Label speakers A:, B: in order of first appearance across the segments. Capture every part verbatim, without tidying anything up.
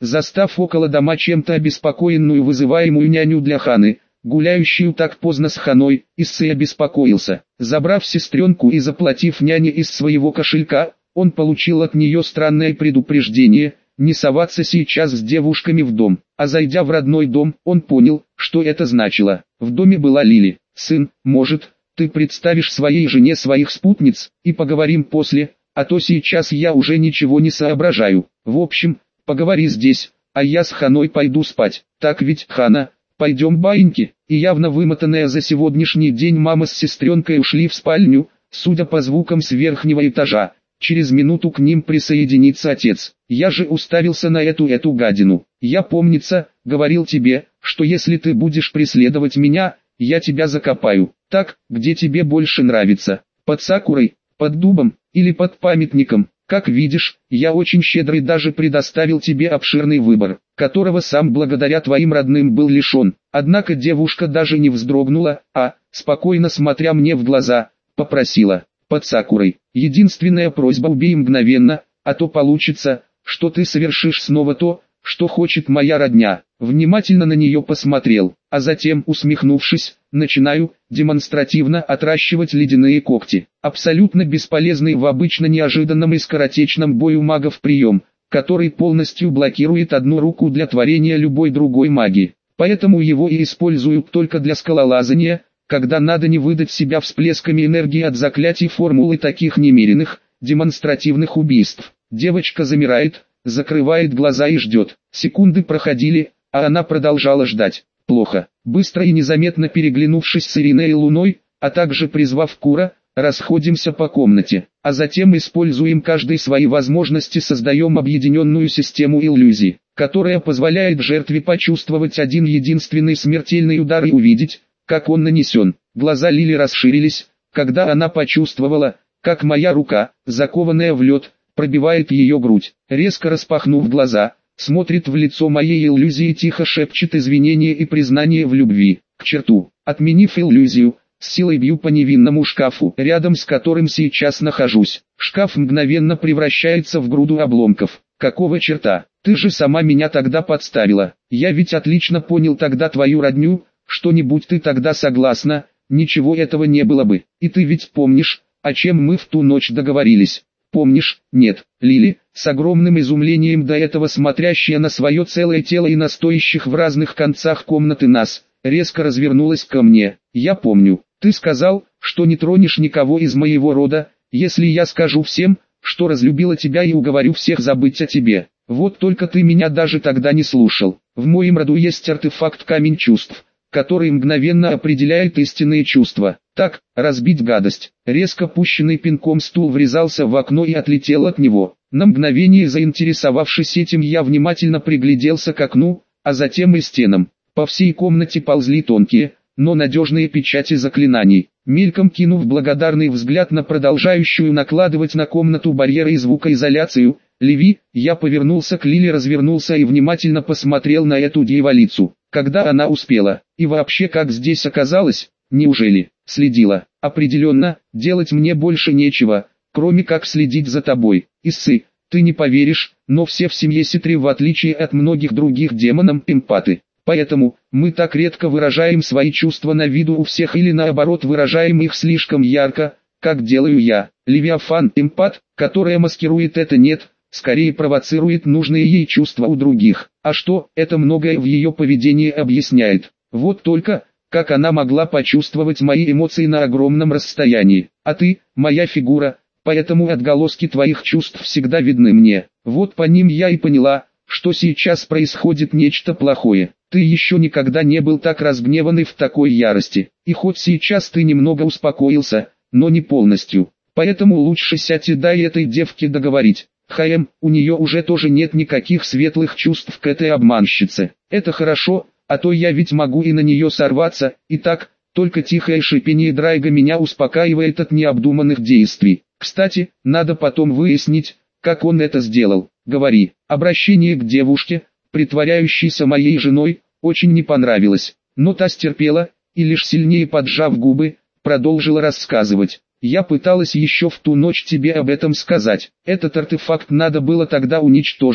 A: застав около дома чем-то обеспокоенную вызываемую няню для Ханы, гуляющую так поздно с Ханой, Иссей обеспокоился. Забрав сестренку и заплатив няне из своего кошелька, он получил от нее странное предупреждение – не соваться сейчас с девушками в дом. А зайдя в родной дом, он понял, что это значило. В доме была Лили. «Сын, может, ты представишь своей жене своих спутниц, и поговорим после, а то сейчас я уже ничего не соображаю. В общем, поговори здесь, а я с Ханой пойду спать. Так ведь, Хана? Пойдем, баиньки». И явно вымотанная за сегодняшний день мама с сестренкой ушли в спальню, судя по звукам с верхнего этажа. Через минуту к ним присоединится отец. Я же уставился на эту эту гадину. Я, помнится, говорил тебе, что если ты будешь преследовать меня, я тебя закопаю. Так, где тебе больше нравится? Под сакурой, под дубом или под памятником? Как видишь, я очень щедрый, даже предоставил тебе обширный выбор, которого сам благодаря твоим родным был лишен. Однако девушка даже не вздрогнула, а, спокойно смотря мне в глаза, попросила: под сакурой. Единственная просьба: убей мгновенно, а то получится, что ты совершишь снова то, что хочет моя родня. Внимательно на нее посмотрел, а затем, усмехнувшись, начинаю демонстративно отращивать ледяные когти. Абсолютно бесполезный в обычно неожиданном и скоротечном бою магов прием, который полностью блокирует одну руку для творения любой другой магии. Поэтому его и используют только для скалолазания, когда надо не выдать себя всплесками энергии от заклятий формулы таких немеренных, демонстративных убийств. Девочка замирает, закрывает глаза и ждет. Секунды проходили, а она продолжала ждать. Плохо. Быстро и незаметно переглянувшись с Ириной и Луной, а также призвав Кура, расходимся по комнате, а затем используем каждый свои возможности, создаем объединенную систему иллюзий, которая позволяет жертве почувствовать один единственный смертельный удар и увидеть, как он нанесен. Глаза Лили расширились, когда она почувствовала, как моя рука, закованная в лед, пробивает ее грудь. Резко распахнув глаза, смотрит в лицо моей иллюзии и тихо шепчет извинения и признание в любви. К черту. Отменив иллюзию, с силой бью по невинному шкафу, рядом с которым сейчас нахожусь. Шкаф мгновенно превращается в груду обломков. Какого черта? Ты же сама меня тогда подставила. Я ведь отлично понял тогда твою родню. Что-нибудь ты тогда согласна, ничего этого не было бы. И ты ведь помнишь, о чем мы в ту ночь договорились? Помнишь? Нет. Лили, с огромным изумлением до этого смотрящая на свое целое тело и на стоящих в разных концах комнаты нас, резко развернулась ко мне. Я помню. Ты сказал, что не тронешь никого из моего рода, если я скажу всем, что разлюбила тебя, и уговорю всех забыть о тебе. Вот только ты меня даже тогда не слушал. В моем роду есть артефакт камень чувств, который мгновенно определяет истинные чувства. Так, разбить гадость. Резко пущенный пинком стул врезался в окно и отлетел от него. На мгновение заинтересовавшись этим, я внимательно пригляделся к окну, а затем и стенам. По всей комнате ползли тонкие, но надежные печати заклинаний. Мельком кинув благодарный взгляд на продолжающую накладывать на комнату барьеры и звукоизоляцию, Леви, я повернулся к Лиле, развернулся и внимательно посмотрел на эту дьяволицу. Когда она успела, и вообще как здесь оказалась, неужели, следила? Определенно, делать мне больше нечего, кроме как следить за тобой. Иссы, ты не поверишь, но все в семье Ситри, в отличие от многих других демонов, эмпаты. Поэтому, мы так редко выражаем свои чувства на виду у всех или наоборот выражаем их слишком ярко, как делаю я. Левиафан, эмпат, которая маскирует это, нет, скорее провоцирует нужные ей чувства у других. А что, это многое в ее поведении объясняет. Вот только, как она могла почувствовать мои эмоции на огромном расстоянии. А ты, моя фигура, поэтому отголоски твоих чувств всегда видны мне. Вот по ним я и поняла, что сейчас происходит нечто плохое. Ты еще никогда не был так разгневан и в такой ярости. И хоть сейчас ты немного успокоился, но не полностью. Поэтому лучше сядь и дай этой девке договорить. Хаем, у нее уже тоже нет никаких светлых чувств к этой обманщице. Это хорошо, а то я ведь могу и на нее сорваться. И так, только тихое шипение Драйга меня успокаивает от необдуманных действий. Кстати, надо потом выяснить, как он это сделал. Говори. Обращение к девушке, притворяющейся моей женой, очень не понравилось. Но та стерпела, и лишь сильнее поджав губы, продолжила рассказывать. Я пыталась еще в ту ночь тебе об этом сказать. Этот артефакт надо было тогда уничтожить,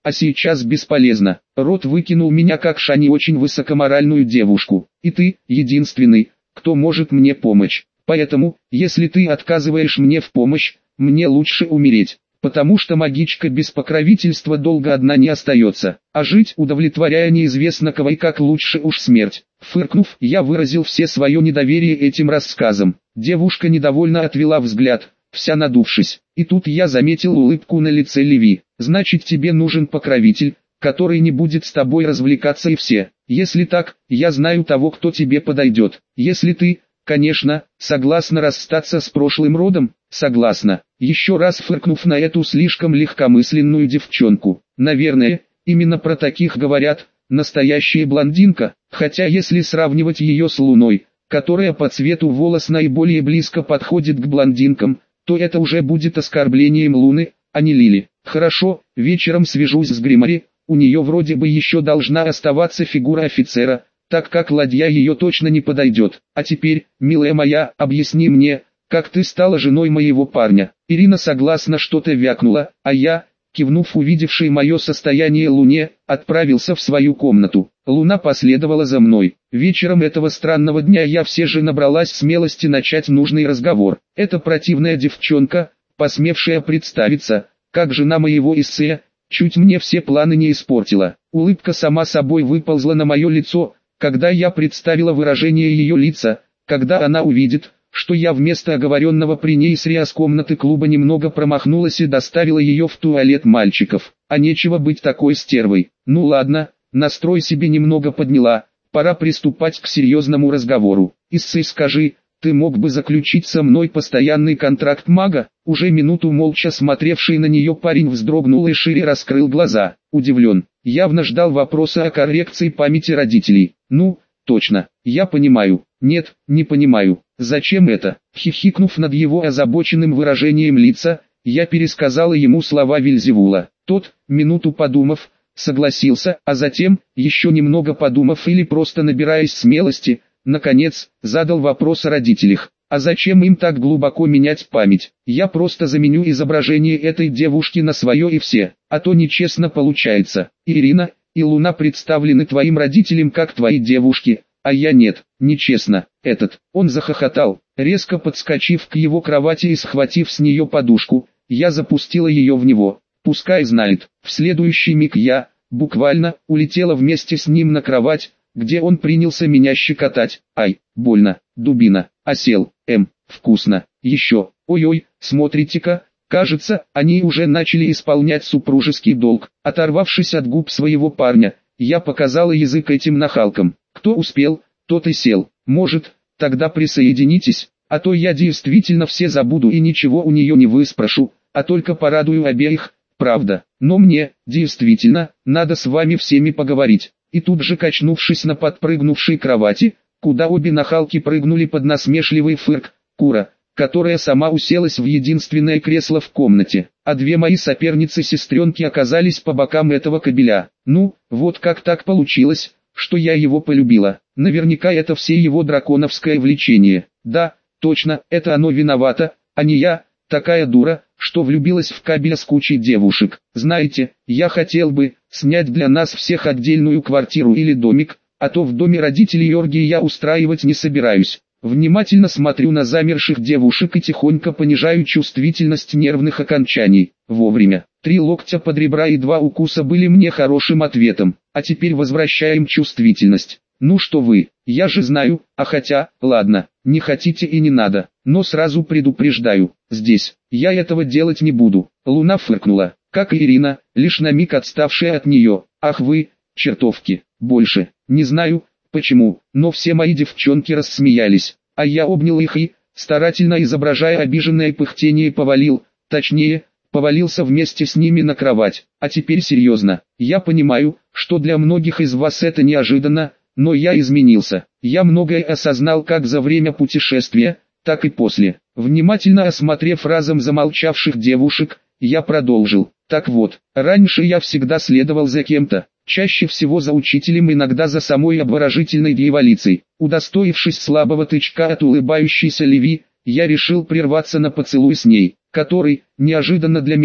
A: а сейчас бесполезно. Рот выкинул меня как Шани очень высокоморальную девушку. И ты, единственный, кто может мне помочь. Поэтому, если ты отказываешь мне в помощь, мне лучше умереть. Потому что магичка без покровительства долго одна не остается, а жить, удовлетворяя неизвестно кого и как лучше уж смерть. Фыркнув, я выразил все свое недоверие этим рассказам. Девушка недовольно отвела взгляд, вся надувшись. И тут я заметил улыбку на лице Леви. Значит, тебе нужен покровитель, который не будет с тобой развлекаться и все. Если так, я знаю того, кто тебе подойдет. Если ты, конечно, согласна расстаться с прошлым родом, согласна. Еще раз фыркнув на эту слишком легкомысленную девчонку. Наверное, именно про таких говорят, настоящая блондинка, хотя если сравнивать ее с Луной, которая по цвету волос наиболее близко подходит к блондинкам, то это уже будет оскорблением Луны, а не Лили. Хорошо, вечером свяжусь с Гримари, у нее вроде бы еще должна оставаться фигура офицера, так как ладья ее точно не подойдет. А теперь, милая моя, объясни мне, как ты стала женой моего парня. Ирина согласно что-то вякнула, а я, кивнув увидевшей мое состояние Луне, отправился в свою комнату. Луна последовала за мной. Вечером этого странного дня я все же набралась смелости начать нужный разговор. Эта противная девчонка, посмевшая представиться, как жена моего Иссея, чуть мне все планы не испортила. Улыбка сама собой выползла на мое лицо, когда я представила выражение ее лица, когда она увидит, что я вместо оговоренного при ней среа с комнаты клуба немного промахнулась и доставила ее в туалет мальчиков. А нечего быть такой стервой. Ну ладно, настрой себе немного подняла, пора приступать к серьезному разговору. Иссей, скажи, ты мог бы заключить со мной постоянный контракт мага? Уже минуту молча смотревший на нее парень вздрогнул и шире раскрыл глаза, удивлен. Явно ждал вопроса о коррекции памяти родителей. Ну, точно, я понимаю. Нет, не понимаю. Зачем это? Хихикнув над его озабоченным выражением лица, я пересказала ему слова Вельзевула. Тот, минуту подумав, согласился, а затем, еще немного подумав или просто набираясь смелости, наконец, задал вопрос о родителях. А зачем им так глубоко менять память? Я просто заменю изображение этой девушки на свое и все, а то нечестно получается. Ирина и Луна представлены твоим родителям как твои девушки, а я нет, нечестно. Этот, он захохотал, резко подскочив к его кровати и схватив с нее подушку, я запустила ее в него. Пускай знает. В следующий миг я, буквально, улетела вместе с ним на кровать, где он принялся меня щекотать. Ай, больно, дубина, осел, эм, вкусно, еще, ой-ой, смотрите-ка, кажется, они уже начали исполнять супружеский долг. Оторвавшись от губ своего парня, я показала язык этим нахалкам. Кто успел, тот и сел. Может, тогда присоединитесь, а то я действительно все забуду и ничего у нее не выспрошу, а только порадую обеих, правда. Но мне, действительно, надо с вами всеми поговорить. И тут же качнувшись на подпрыгнувшей кровати, куда обе нахалки прыгнули под насмешливый фырк, Кура, которая сама уселась в единственное кресло в комнате, а две мои соперницы-сестренки оказались по бокам этого кобеля. Ну, вот как так получилось, что я его полюбила. Наверняка это все его драконовское влечение. Да, точно, это оно виновато, а не я, такая дура, что влюбилась в кабеля с кучей девушек. Знаете, я хотел бы снять для нас всех отдельную квартиру или домик, а то в доме родителей Йорги я устраивать не собираюсь. Внимательно смотрю на замерших девушек и тихонько понижаю чувствительность нервных окончаний. Вовремя. Три локтя под ребра и два укуса были мне хорошим ответом. А теперь возвращаем чувствительность. Ну что вы, я же знаю, а хотя, ладно, не хотите и не надо, но сразу предупреждаю, здесь, я этого делать не буду. Луна фыркнула, как и Ирина, лишь на миг отставшая от нее. Ах вы, чертовки, больше, не знаю, почему, но все мои девчонки рассмеялись, а я обнял их и, старательно изображая обиженное пыхтение, повалил, точнее, повалился вместе с ними на кровать. А теперь серьезно, я понимаю, что для многих из вас это неожиданно, но я изменился. Я многое осознал как за время путешествия, так и после. Внимательно осмотрев разом замолчавших девушек, я продолжил. Так вот, раньше я всегда следовал за кем-то, чаще всего за учителем, иногда за самой обворожительной дьяволицей. Удостоившись слабого тычка от улыбающейся Леви, я решил прерваться на поцелуй с ней, который, неожиданно для меня,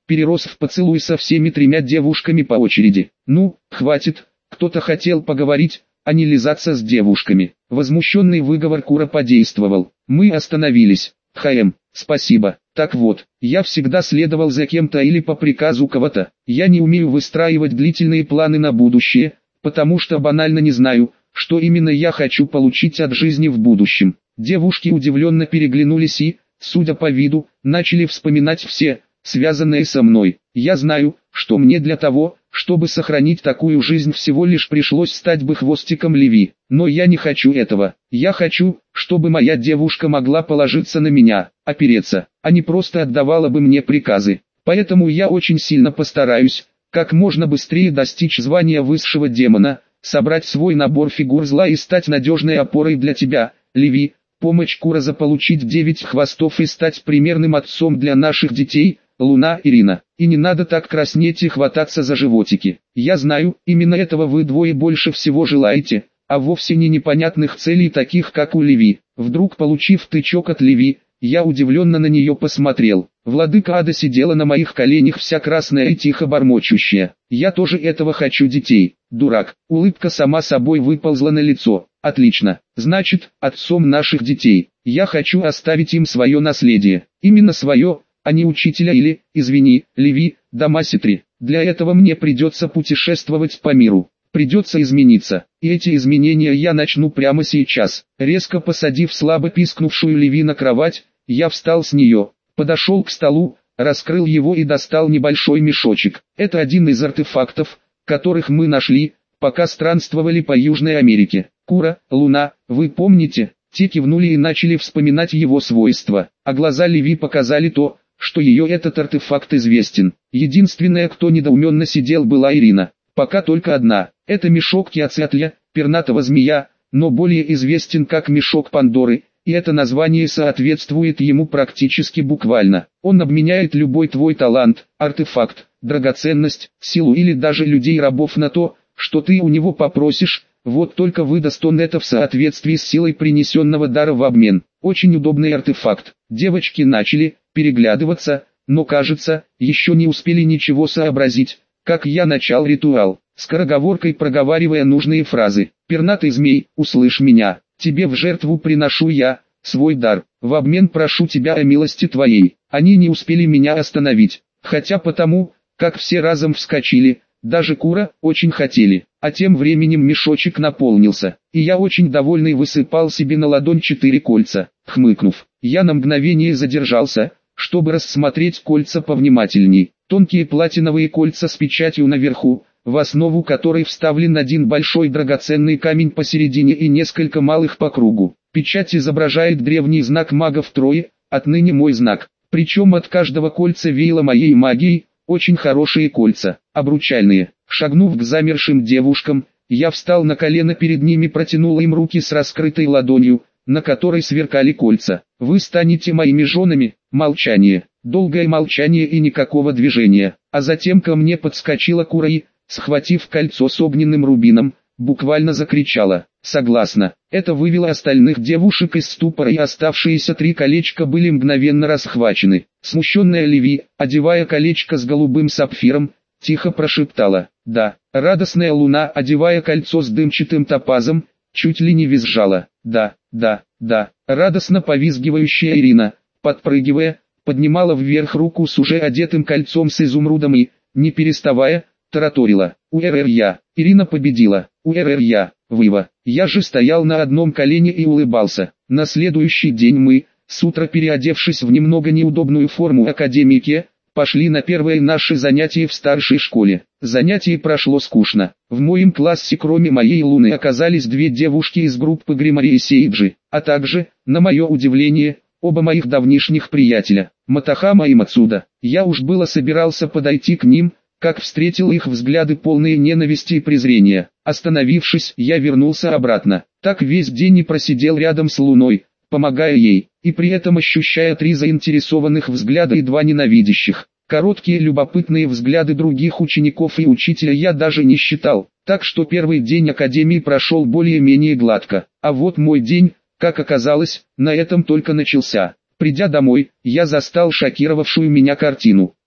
A: перерос в поцелуй со всеми тремя девушками по очереди. Ну, хватит, кто-то хотел поговорить, а не лизаться с девушками. Возмущенный выговор Кура подействовал. Мы остановились. Хм, спасибо. Так вот, я всегда следовал за кем-то или по приказу кого-то. Я не умею выстраивать длительные планы на будущее, потому что банально не знаю, что именно я хочу получить от жизни в будущем. Девушки удивленно переглянулись и, судя по виду, начали вспоминать все, связанные со мной. Я знаю, что мне для того, чтобы сохранить такую жизнь, всего лишь пришлось стать бы хвостиком Леви. Но я не хочу этого. Я хочу, чтобы моя девушка могла положиться на меня, опереться, а не просто отдавала бы мне приказы. Поэтому я очень сильно постараюсь, как можно быстрее достичь звания высшего демона, собрать свой набор фигур зла и стать надежной опорой для тебя, Леви, помочь Кура заполучить девять хвостов и стать примерным отцом для наших детей, Луна, Ирина. И не надо так краснеть и хвататься за животики. Я знаю, именно этого вы двое больше всего желаете, а вовсе не непонятных целей, таких как у Леви. Вдруг, получив тычок от Леви, я удивленно на нее посмотрел. Владыка Ада сидела на моих коленях, вся красная и тихо бормочущая. Я тоже этого хочу, детей. Дурак. Улыбка сама собой выползла на лицо. Отлично. Значит, отцом наших детей. Я хочу оставить им свое наследие. Именно свое, а не учителя или, извини, Леви, Дамаситри. Для этого мне придется путешествовать по миру. Придется измениться. И эти изменения я начну прямо сейчас. Резко посадив слабо пискнувшую Леви на кровать, я встал с нее, подошел к столу, раскрыл его и достал небольшой мешочек. Это один из артефактов, которых мы нашли, пока странствовали по Южной Америке. Кура, Луна, вы помните? Те кивнули и начали вспоминать его свойства, а глаза Леви показали то, что ее этот артефакт известен. Единственная, кто недоуменно сидел, была Ирина. Пока только одна. Это мешок Киацатля, пернатого змея, но более известен как мешок Пандоры, и это название соответствует ему практически буквально. Он обменяет любой твой талант, артефакт, драгоценность, силу или даже людей-рабов на то, что ты у него попросишь, вот только выдаст он это в соответствии с силой принесенного дара в обмен. Очень удобный артефакт. Девочки начали переглядываться, но кажется, еще не успели ничего сообразить, как я начал ритуал, скороговоркой проговаривая нужные фразы. «Пернатый змей, услышь меня, тебе в жертву приношу я, свой дар, в обмен прошу тебя о милости твоей». Они не успели меня остановить, хотя потому, как все разом вскочили, даже Кура, очень хотели. А тем временем мешочек наполнился, и я очень довольный высыпал себе на ладонь четыре кольца. Хмыкнув, я на мгновение задержался, чтобы рассмотреть кольца повнимательней. Тонкие платиновые кольца с печатью наверху, в основу которой вставлен один большой драгоценный камень посередине и несколько малых по кругу. Печать изображает древний знак магов Трои, отныне мой знак. Причем от каждого кольца веяло моей магией, очень хорошие кольца, обручальные. Шагнув к замершим девушкам, я встал на колено перед ними, протянул им руки с раскрытой ладонью, на которой сверкали кольца. «Вы станете моими женами». Молчание. Долгое молчание и никакого движения. А затем ко мне подскочила Кура и, схватив кольцо с огненным рубином, буквально закричала: «Согласна». Это вывело остальных девушек из ступора, и оставшиеся три колечка были мгновенно расхвачены. Смущенная Леви, одевая колечко с голубым сапфиром, тихо прошептала «да». Радостная Луна, одевая кольцо с дымчатым топазом, чуть ли не визжала «да, да, да». Радостно повизгивающая Ирина, подпрыгивая, поднимала вверх руку с уже одетым кольцом с изумрудом и, не переставая, тараторила «Уэр-эр-я». Ирина победила. «Уэр-эр-я, Выва». Я же стоял на одном колене и улыбался. На следующий день мы, с утра переодевшись в немного неудобную форму академики, пошли на первое наше занятие в старшей школе. Занятие прошло скучно. В моем классе кроме моей Луны оказались две девушки из группы Гримари и Сейджи, а также, на мое удивление, оба моих давнишних приятеля, Матахама и Мацуда. Я уж было собирался подойти к ним, как встретил их взгляды полные ненависти и презрения. Остановившись, я вернулся обратно. Так весь день и просидел рядом с Луной, помогая ей, и при этом ощущая три заинтересованных взгляда и два ненавидящих. Короткие любопытные взгляды других учеников и учителя я даже не считал, так что первый день академии прошел более-менее гладко. А вот мой день, как оказалось, на этом только начался. Придя домой, я застал шокировавшую меня картину.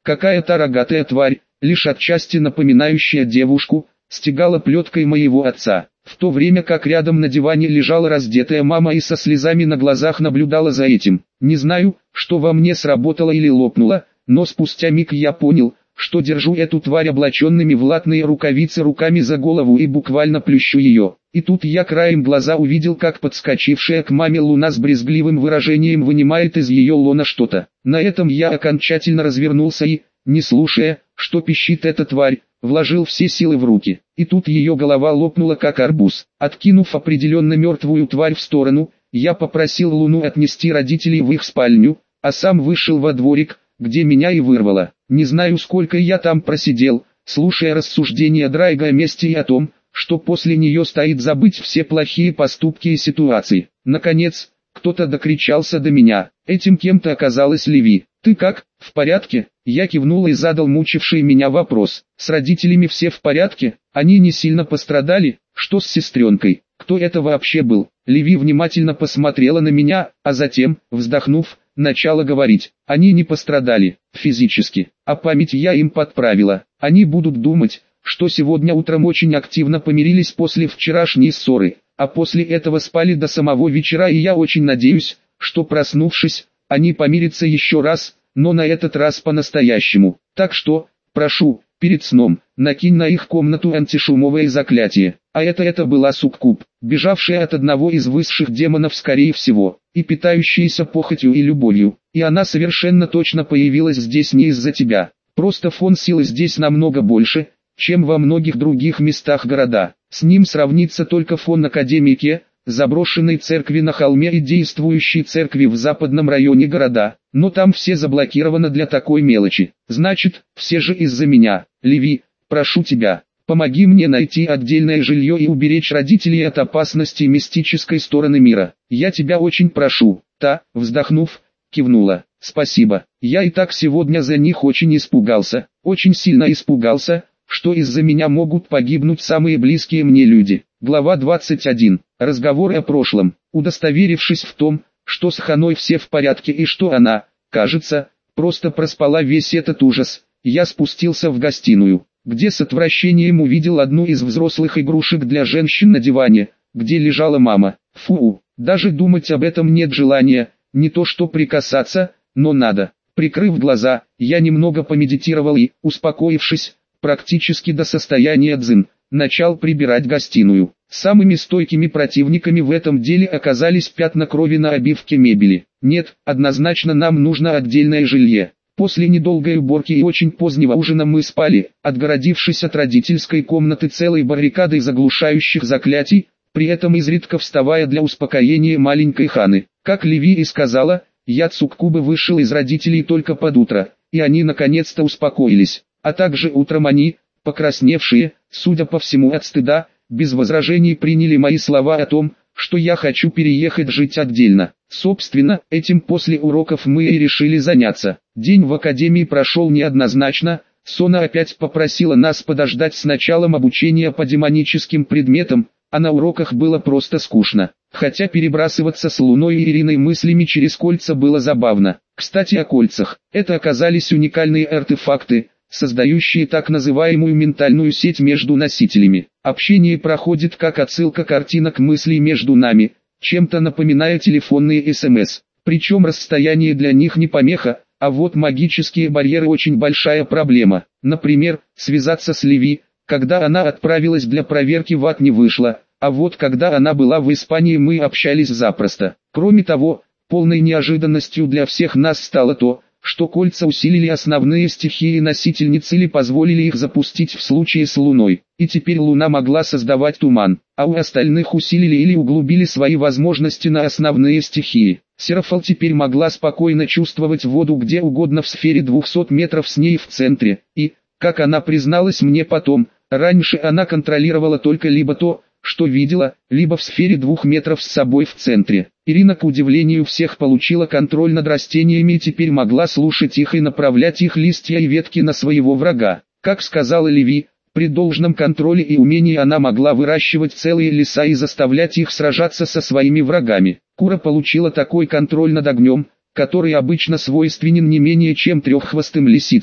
A: Какая-то рогатая тварь, лишь отчасти напоминающая девушку, стегала плеткой моего отца, в то время как рядом на диване лежала раздетая мама и со слезами на глазах наблюдала за этим. Не знаю, что во мне сработало или лопнуло, но спустя миг я понял, что держу эту тварь облаченными в латные рукавицы руками за голову и буквально плющу ее. И тут я краем глаза увидел, как подскочившая к маме луна с брезгливым выражением вынимает из ее лона что-то. На этом я окончательно развернулся и, не слушая, что пищит эта тварь, вложил все силы в руки. И тут ее голова лопнула как арбуз. Откинув определенно мертвую тварь в сторону, я попросил луну отнести родителей в их спальню, а сам вышел во дворик, где меня и вырвало. Не знаю, сколько я там просидел, слушая рассуждения Драйга о мести и о том, что после нее стоит забыть все плохие поступки и ситуации. Наконец, кто-то докричался до меня. Этим кем-то оказалась Леви. «Ты как, в порядке?» Я кивнул и задал мучивший меня вопрос. «С родителями все в порядке? Они не сильно пострадали? Что с сестренкой? Кто это вообще был?» Леви внимательно посмотрела на меня, а затем, вздохнув, начала говорить. «Они не пострадали, физически, а память я им подправила. Они будут думать, что сегодня утром очень активно помирились после вчерашней ссоры, а после этого спали до самого вечера, и я очень надеюсь, что проснувшись, они помирятся еще раз, но на этот раз по-настоящему. Так что, прошу, перед сном, накинь на их комнату антишумовое заклятие». А это это была суккуб, бежавшая от одного из высших демонов скорее всего, и питающаяся похотью и любовью. И она совершенно точно появилась здесь не из-за тебя. Просто фон силы здесь намного больше, чем во многих других местах города. С ним сравнится только фон Академики, заброшенной церкви на холме и действующей церкви в западном районе города. Но там все заблокировано для такой мелочи. Значит, все же из-за меня. Леви, прошу тебя, помоги мне найти отдельное жилье и уберечь родителей от опасности мистической стороны мира. Я тебя очень прошу. Та, вздохнув, кивнула. Спасибо. Я и так сегодня за них очень испугался. Очень сильно испугался, что из-за меня могут погибнуть самые близкие мне люди. Глава двадцать один. Разговор о прошлом. Удостоверившись в том, что с Ханой все в порядке и что она, кажется, просто проспала весь этот ужас, я спустился в гостиную, где с отвращением увидел одну из взрослых игрушек для женщин на диване, где лежала мама. Фу, даже думать об этом нет желания, не то что прикасаться, но надо. Прикрыв глаза, я немного помедитировал и, успокоившись, практически до состояния дзен, начал прибирать гостиную. Самыми стойкими противниками в этом деле оказались пятна крови на обивке мебели. Нет, однозначно нам нужно отдельное жилье. После недолгой уборки и очень позднего ужина мы спали, отгородившись от родительской комнаты целой баррикадой заглушающих заклятий, при этом изредка вставая для успокоения маленькой Ханы. Как Леви и сказала, яд суккубы вышел из родителей только под утро, и они наконец-то успокоились. А также утром они, покрасневшие, судя по всему от стыда, без возражений приняли мои слова о том, что я хочу переехать жить отдельно. Собственно, этим после уроков мы и решили заняться. День в академии прошел неоднозначно, Сона опять попросила нас подождать с началом обучения по демоническим предметам, а на уроках было просто скучно. Хотя перебрасываться с Луной и Ириной мыслями через кольца было забавно. Кстати, о кольцах. Это оказались уникальные артефакты, создающие так называемую ментальную сеть между носителями. Общение проходит как отсылка картинок мыслей между нами, чем-то напоминая телефонные СМС. Причем расстояние для них не помеха, а вот магические барьеры очень большая проблема. Например, связаться с Леви, когда она отправилась для проверки в ад, не вышло, а вот когда она была в Испании, мы общались запросто. Кроме того, полной неожиданностью для всех нас стало то, что кольца усилили основные стихии носительниц или позволили их запустить в случае с Луной, и теперь Луна могла создавать туман, а у остальных усилили или углубили свои возможности на основные стихии. Серафал теперь могла спокойно чувствовать воду где угодно в сфере двухсот метров с ней в центре, и, как она призналась мне потом, раньше она контролировала только либо то, что видела, либо в сфере двух метров с собой в центре. Ирина, к удивлению всех, получила контроль над растениями и теперь могла слушать их и направлять их листья и ветки на своего врага. Как сказала Леви, при должном контроле и умении она могла выращивать целые леса и заставлять их сражаться со своими врагами. Кура получила такой контроль над огнем, который обычно свойственен не менее чем треххвостым лисицам.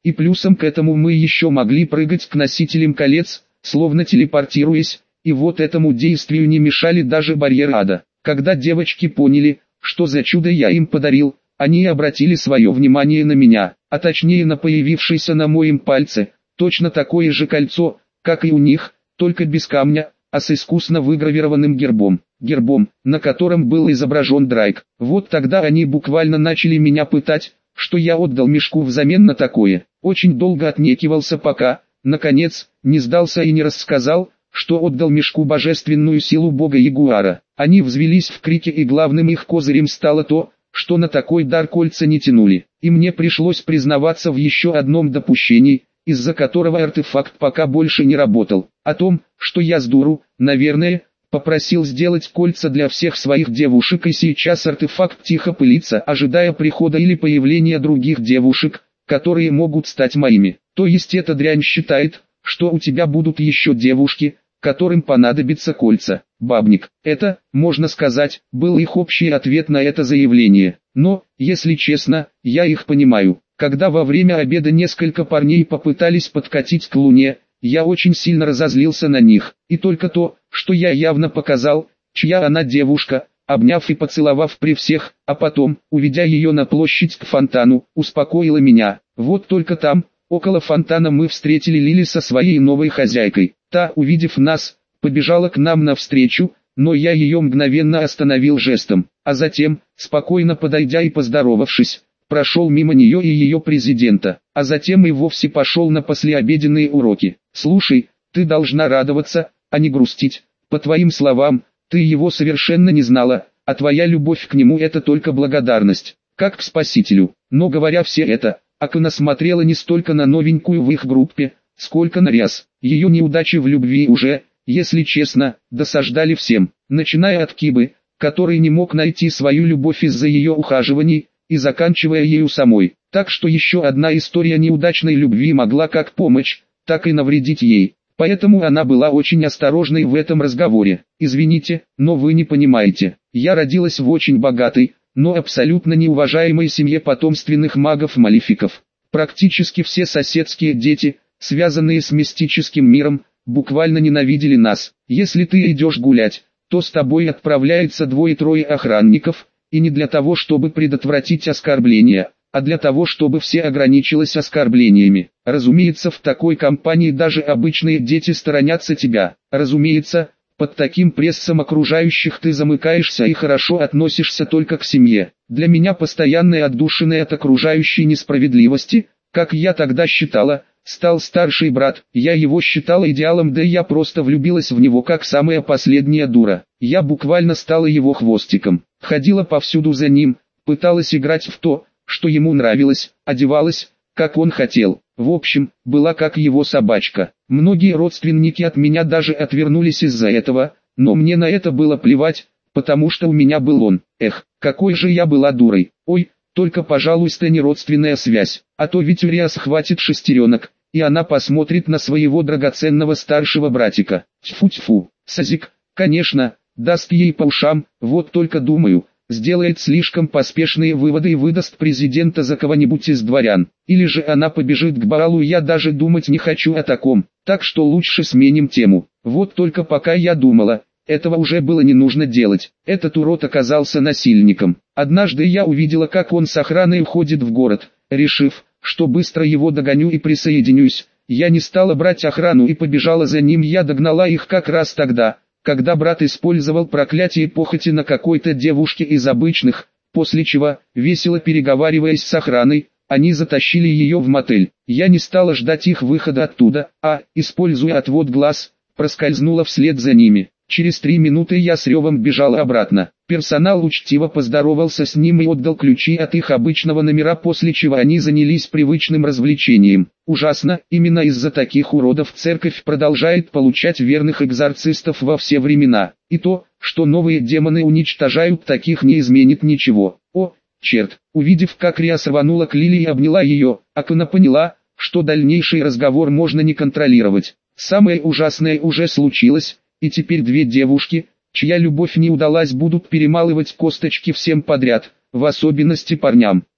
A: И плюсом к этому мы еще могли прыгать к носителям колец, словно телепортируясь, и вот этому действию не мешали даже барьеры ада. Когда девочки поняли, что за чудо я им подарил, они обратили свое внимание на меня, а точнее на появившееся на моем пальце, точно такое же кольцо, как и у них, только без камня, а с искусно выгравированным гербом, гербом, на котором был изображен Драйк. Вот тогда они буквально начали меня пытать, что я отдал мешку взамен на такое. Очень долго отнекивался, пока, наконец, не сдался и не рассказал, что отдал мешку божественную силу бога Ягуара. Они взвелись в крике, и главным их козырем стало то, что на такой дар кольца не тянули. И мне пришлось признаваться в еще одном допущении, из-за которого артефакт пока больше не работал. О том, что я с дуру, наверное, попросил сделать кольца для всех своих девушек, и сейчас артефакт тихо пылится, ожидая прихода или появления других девушек, которые могут стать моими. То есть эта дрянь считает, что у тебя будут еще девушки, которым понадобится кольца. Бабник. Это, можно сказать, был их общий ответ на это заявление. Но, если честно, я их понимаю. Когда во время обеда несколько парней попытались подкатить к Луне, я очень сильно разозлился на них. И только то, что я явно показал, чья она девушка, обняв и поцеловав при всех, а потом, уведя ее на площадь к фонтану, успокоила меня. Вот только там, около фонтана, мы встретили Лили со своей новой хозяйкой. Та, увидев нас, побежала к нам навстречу, но я ее мгновенно остановил жестом, а затем, спокойно подойдя и поздоровавшись, прошел мимо нее и ее президента, а затем и вовсе пошел на послеобеденные уроки. «Слушай, ты должна радоваться, а не грустить. По твоим словам, ты его совершенно не знала, а твоя любовь к нему — это только благодарность, как к спасителю». Но говоря все это, Акана смотрела не столько на новенькую в их группе, сколько на Риас. Ее неудачи в любви уже, если честно, досаждали всем, начиная от Кибы, который не мог найти свою любовь из-за ее ухаживаний, и заканчивая ею самой. Так что еще одна история неудачной любви могла как помочь, так и навредить ей. Поэтому она была очень осторожной в этом разговоре. «Извините, но вы не понимаете. Я родилась в очень богатой, но абсолютно неуважаемой семье потомственных магов-малефиков. Практически все соседские дети, связанные с мистическим миром, буквально ненавидели нас. Если ты идешь гулять, то с тобой отправляется двое-трое охранников, и не для того, чтобы предотвратить оскорбления, а для того, чтобы все ограничилось оскорблениями. Разумеется, в такой компании даже обычные дети сторонятся тебя. Разумеется, под таким прессом окружающих ты замыкаешься и хорошо относишься только к семье. Для меня постоянной отдушиной от окружающей несправедливости, как я тогда считала, стал старший брат. Я его считала идеалом, да я просто влюбилась в него как самая последняя дура. Я буквально стала его хвостиком, ходила повсюду за ним, пыталась играть в то, что ему нравилось, одевалась, как он хотел. В общем, была как его собачка. Многие родственники от меня даже отвернулись из-за этого, но мне на это было плевать, потому что у меня был он. Эх, какой же я была дурой. Ой, только, пожалуйста, не родственная связь, а то ведь у Риас хватит шестеренок, и она посмотрит на своего драгоценного старшего братика. Тьфу-тьфу, Сазик, конечно, даст ей по ушам, вот только думаю, сделает слишком поспешные выводы и выдаст президента за кого-нибудь из дворян. Или же она побежит к Баалу, я даже думать не хочу о таком, так что лучше сменим тему. Вот только пока я думала, этого уже было не нужно делать. Этот урод оказался насильником. Однажды я увидела, как он с охраной уходит в город. Решив, что быстро его догоню и присоединюсь, я не стала брать охрану и побежала за ним. Я догнала их как раз тогда, когда брат использовал проклятие похоти на какой-то девушке из обычных, после чего, весело переговариваясь с охраной, они затащили ее в мотель. Я не стала ждать их выхода оттуда, а, используя отвод глаз, проскользнула вслед за ними. Через три минуты я с ревом бежала обратно. Персонал учтиво поздоровался с ним и отдал ключи от их обычного номера, после чего они занялись привычным развлечением. Ужасно, именно из-за таких уродов церковь продолжает получать верных экзорцистов во все времена. И то, что новые демоны уничтожают таких, не изменит ничего. О, черт, увидев, как Риас рванула к Лили и обняла ее, Акана поняла, что дальнейший разговор можно не контролировать. Самое ужасное уже случилось. И теперь две девушки, чья любовь не удалась, будут перемалывать косточки всем подряд, в особенности парням.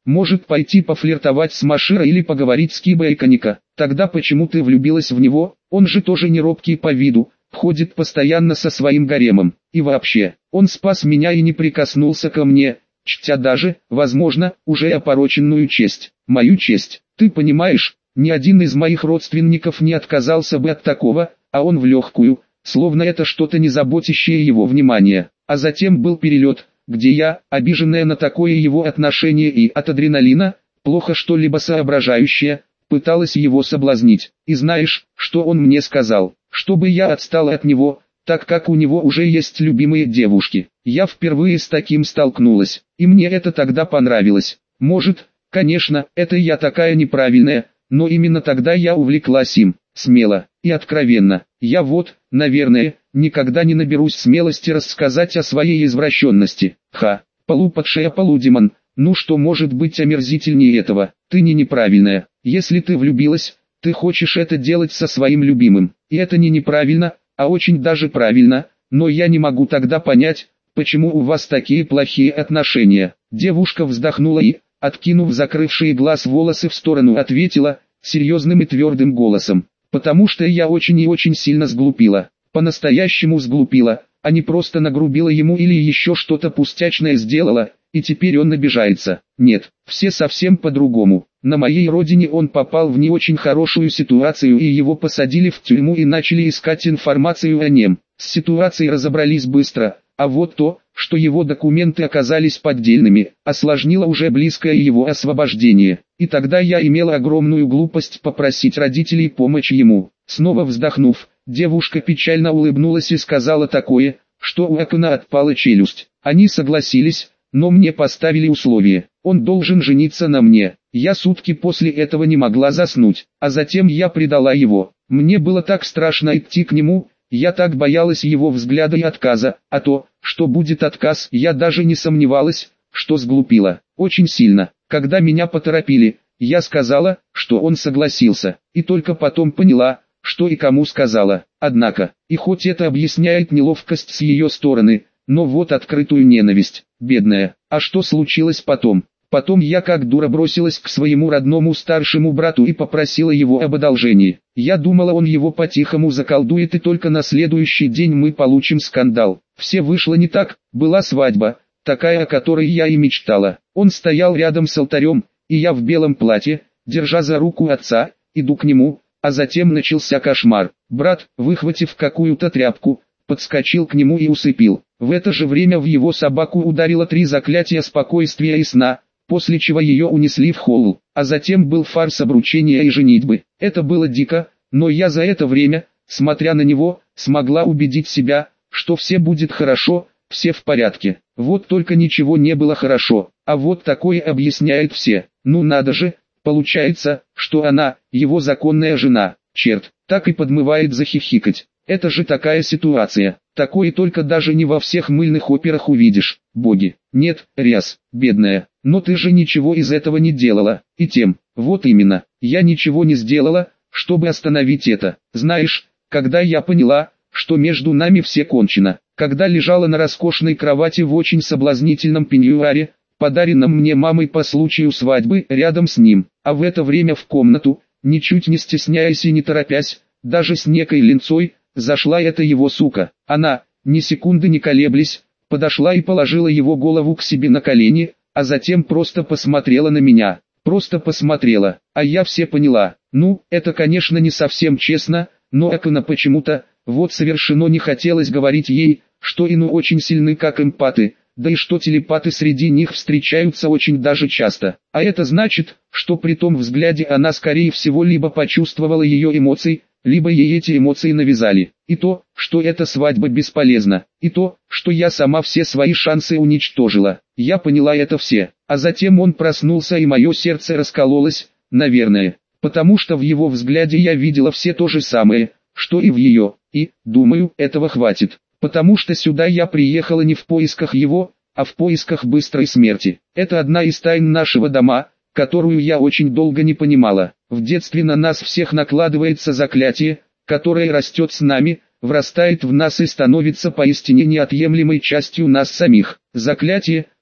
A: Может пойти пофлиртовать с Маширой или поговорить с Кибой Айконика. Тогда почему ты влюбилась в него? Он же тоже не робкий по виду, ходит постоянно со своим гаремом. И вообще, он спас меня и не прикоснулся ко мне, чтя даже, возможно, уже опороченную честь. Мою честь. Ты понимаешь, ни один из моих родственников не отказался бы от такого, а он в легкую, словно это что-то не заботящее его внимание. А затем был перелет, где я, обиженная на такое его отношение и от адреналина, плохо что-либо соображающая, пыталась его соблазнить. И знаешь, что он мне сказал? Чтобы я отстала от него, так как у него уже есть любимые девушки. Я впервые с таким столкнулась, и мне это тогда понравилось. Может, конечно, это я такая неправильная, но именно тогда я увлеклась им, смело и откровенно. Я вот, наверное, никогда не наберусь смелости рассказать о своей извращенности. Ха, полупадшая полудемон, ну что может быть омерзительнее этого? Ты не неправильная. Если ты влюбилась, ты хочешь это делать со своим любимым. И это не неправильно, а очень даже правильно, но я не могу тогда понять, почему у вас такие плохие отношения. Девушка вздохнула и, откинув закрывшие глаз волосы в сторону, ответила, серьезным и твердым голосом. Потому что я очень и очень сильно сглупила. По-настоящему сглупила, а не просто нагрубила ему или еще что-то пустячное сделала, и теперь он обижается. Нет, все совсем по-другому. На моей родине он попал в не очень хорошую ситуацию и его посадили в тюрьму и начали искать информацию о нем. С ситуацией разобрались быстро, а вот то, что его документы оказались поддельными, осложнило уже близкое его освобождение. И тогда я имела огромную глупость попросить родителей помочь ему. Снова вздохнув, девушка печально улыбнулась и сказала такое, что у Акана отпала челюсть. Они согласились, но мне поставили условие. Он должен жениться на мне. Я сутки после этого не могла заснуть, а затем я предала его. Мне было так страшно идти к нему, я так боялась его взгляда и отказа, а то, что будет отказ, я даже не сомневалась, что сглупила. Очень сильно. Когда меня поторопили, я сказала, что он согласился, и только потом поняла, что и кому сказала. Однако, и хоть это объясняет неловкость с ее стороны, но вот открытую ненависть, бедная. А что случилось потом? Потом я как дура бросилась к своему родному старшему брату и попросила его об одолжении. Я думала, он его по-тихому заколдует, и только на следующий день мы получим скандал. Все вышло не так, была свадьба, такая, о которой я и мечтала. Он стоял рядом с алтарем, и я в белом платье, держа за руку отца, иду к нему, а затем начался кошмар. Брат, выхватив какую-то тряпку, подскочил к нему и усыпил. В это же время в его собаку ударило три заклятия спокойствия и сна, после чего ее унесли в холл, а затем был фарс обручения и женитьбы. Это было дико, но я за это время, смотря на него, смогла убедить себя, что все будет хорошо, все в порядке. Вот только ничего не было хорошо, а вот такое объясняет все. Ну надо же, получается, что она, его законная жена, черт, так и подмывает захихикать. Это же такая ситуация, такое только даже не во всех мыльных операх увидишь, боги. Нет, Ряс, бедная, но ты же ничего из этого не делала, и тем, вот именно, я ничего не сделала, чтобы остановить это. Знаешь, когда я поняла, что между нами все кончено, когда лежала на роскошной кровати в очень соблазнительном пеньюаре, подаренном мне мамой по случаю свадьбы, рядом с ним, а в это время в комнату, ничуть не стесняясь и не торопясь, даже с некой линцой, зашла эта его сука. Она, ни секунды не колеблясь, подошла и положила его голову к себе на колени, а затем просто посмотрела на меня. Просто посмотрела, а я все поняла. Ну, это конечно не совсем честно, но Акана почему-то, вот совершенно не хотелось говорить ей, что Ину очень сильны как эмпаты, да и что телепаты среди них встречаются очень даже часто. А это значит, что при том взгляде она скорее всего либо почувствовала ее эмоции, либо ей эти эмоции навязали. И то, что эта свадьба бесполезна, и то, что я сама все свои шансы уничтожила. Я поняла это все. А затем он проснулся и мое сердце раскололось, наверное, потому что в его взгляде я видела все то же самое, что и в ее, и, думаю, этого хватит. Потому что сюда я приехала не в поисках его, а в поисках быстрой смерти. Это одна из тайн нашего дома, которую я очень долго не понимала. В детстве на нас всех накладывается заклятие, которое растет с нами, врастает в нас и становится поистине неотъемлемой частью нас самих. Заклятие,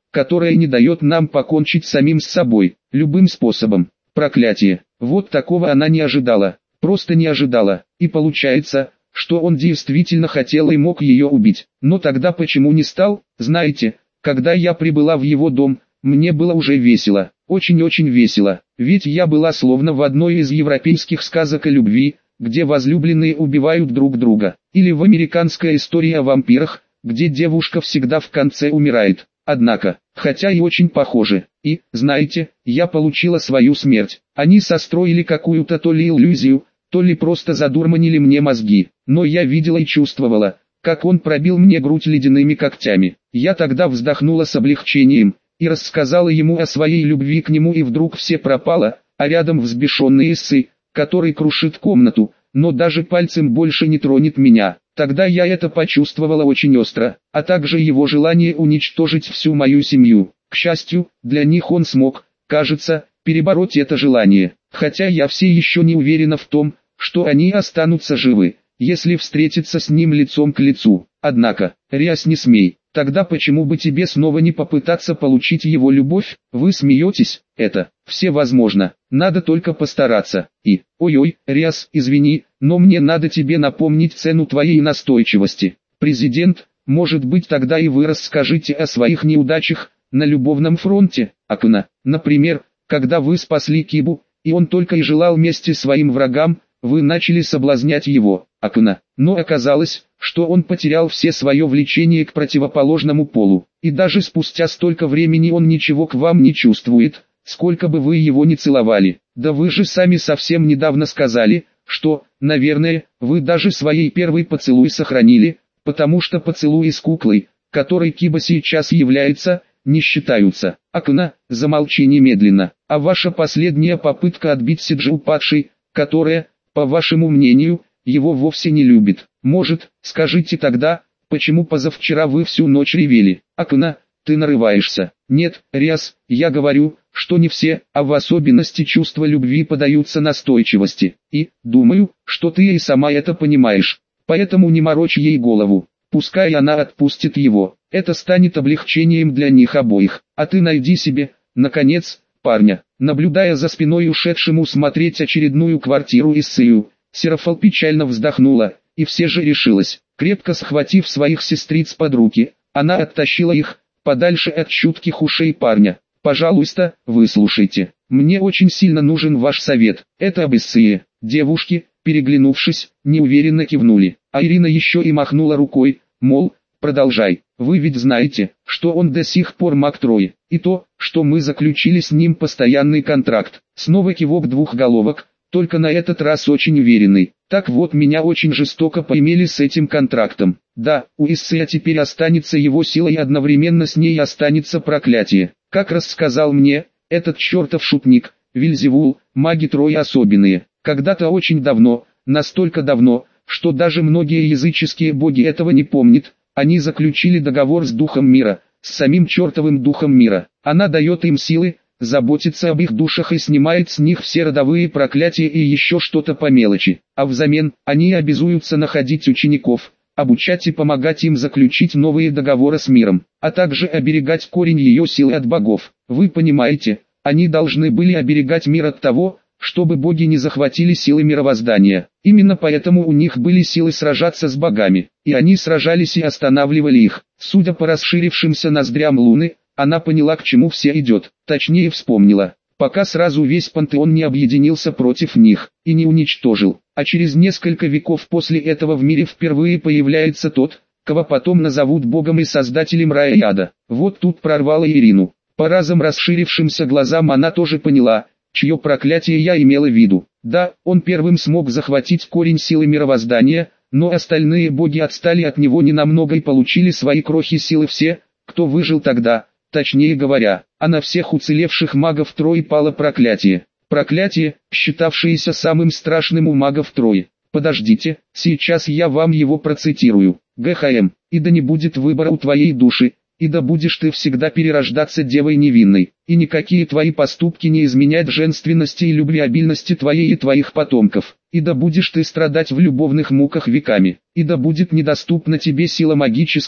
A: которая не дает нам покончить самим с собой, любым способом. Проклятие. Вот такого она не ожидала, просто не ожидала, и получается, что он действительно хотел и мог ее убить. Но тогда почему не стал? Знаете, когда я прибыла в его дом, мне было уже весело, очень-очень весело, ведь я была словно в одной из европейских сказок о любви, где возлюбленные убивают друг друга, или в американской истории о вампирах, где девушка всегда в конце умирает. Однако, хотя и очень похожи, и, знаете, я получила свою смерть. Они состроили какую-то то ли иллюзию, то ли просто задурманили мне мозги, но я видела и чувствовала, как он пробил мне грудь ледяными когтями. Я тогда вздохнула с облегчением, и рассказала ему о своей любви к нему, и вдруг все пропало, а рядом взбешенный Иссы, который крушит комнату, но даже пальцем больше не тронет меня. Тогда я это почувствовала очень остро, а также его желание уничтожить всю мою семью. К счастью, для них он смог, кажется, перебороть это желание, хотя я все еще не уверена в том, что они останутся живы, если встретиться с ним лицом к лицу. Однако, Риас, не смей. Тогда почему бы тебе снова не попытаться получить его любовь? Вы смеетесь? Это все возможно, надо только постараться. И, ой-ой, Риас, извини, но мне надо тебе напомнить цену твоей настойчивости. Президент, может быть, тогда и вы расскажите о своих неудачах на любовном фронте, Акуна. Например, когда вы спасли Кибу, и он только и желал мести своим врагам, вы начали соблазнять его, Акуна. Но оказалось, что он потерял все свое влечение к противоположному полу, и даже спустя столько времени он ничего к вам не чувствует, сколько бы вы его ни целовали. Да вы же сами совсем недавно сказали, что, наверное, вы даже своей первый поцелуй сохранили, потому что поцелуи с куклой, которой Киба сейчас является, не считаются. Акуна, замолчи немедленно. А ваша последняя попытка отбить Сиджу падшей, которая, по вашему мнению, его вовсе не любит. Может, скажите тогда, почему позавчера вы всю ночь ревели? Акуна, ты нарываешься. Нет, Риас, я говорю, что не все, а в особенности чувства любви поддаются настойчивости. И, думаю, что ты и сама это понимаешь. Поэтому не морочь ей голову. Пускай она отпустит его. Это станет облегчением для них обоих. А ты найди себе, наконец, парня. Наблюдая за спиной ушедшему смотреть очередную квартиру Иссею, Серафал печально вздохнула, и все же решилась. Крепко схватив своих сестриц под руки, она оттащила их подальше от чутких ушей парня. «Пожалуйста, выслушайте. Мне очень сильно нужен ваш совет. Это об Иссее». Девушки, переглянувшись, неуверенно кивнули, а Ирина еще и махнула рукой, мол, продолжай. Вы ведь знаете, что он до сих пор маг Трои, и то, что мы заключили с ним постоянный контракт. Снова кивок двух головок, только на этот раз очень уверенный. Так вот, меня очень жестоко поимели с этим контрактом. Да, у Иссея теперь останется его сила, и одновременно с ней останется проклятие. Как рассказал мне этот чертов шутник, Вельзевул, маги Трои особенные. Когда-то очень давно, настолько давно, что даже многие языческие боги этого не помнят, они заключили договор с Духом Мира, с самим чертовым Духом Мира. Она дает им силы, заботится об их душах и снимает с них все родовые проклятия и еще что-то по мелочи. А взамен, они обязуются находить учеников, обучать и помогать им заключить новые договоры с миром, а также оберегать корень ее силы от богов. Вы понимаете, они должны были оберегать мир от того, чтобы боги не захватили силы мировоздания. Именно поэтому у них были силы сражаться с богами, и они сражались и останавливали их. Судя по расширившимся ноздрям Луны, она поняла, к чему все идет, точнее вспомнила, пока сразу весь пантеон не объединился против них, и не уничтожил. А через несколько веков после этого в мире впервые появляется тот, кого потом назовут богом и создателем рая и ада. Вот тут прорвало Ирину. По разом расширившимся глазам она тоже поняла, чье проклятие я имела в виду. Да, он первым смог захватить корень силы мировоздания, но остальные боги отстали от него ненамного и получили свои крохи силы. Все, кто выжил тогда, точнее говоря, а на всех уцелевших магов Трои пало проклятие. Проклятие, считавшееся самым страшным у магов Трои. Подождите, сейчас я вам его процитирую. ГХМ, и да не будет выбора у твоей души, и да будешь ты всегда перерождаться девой невинной, и никакие твои поступки не изменять женственности и любвеобильности твоей и твоих потомков, и да будешь ты страдать в любовных муках веками, и да будет недоступна тебе сила магическая,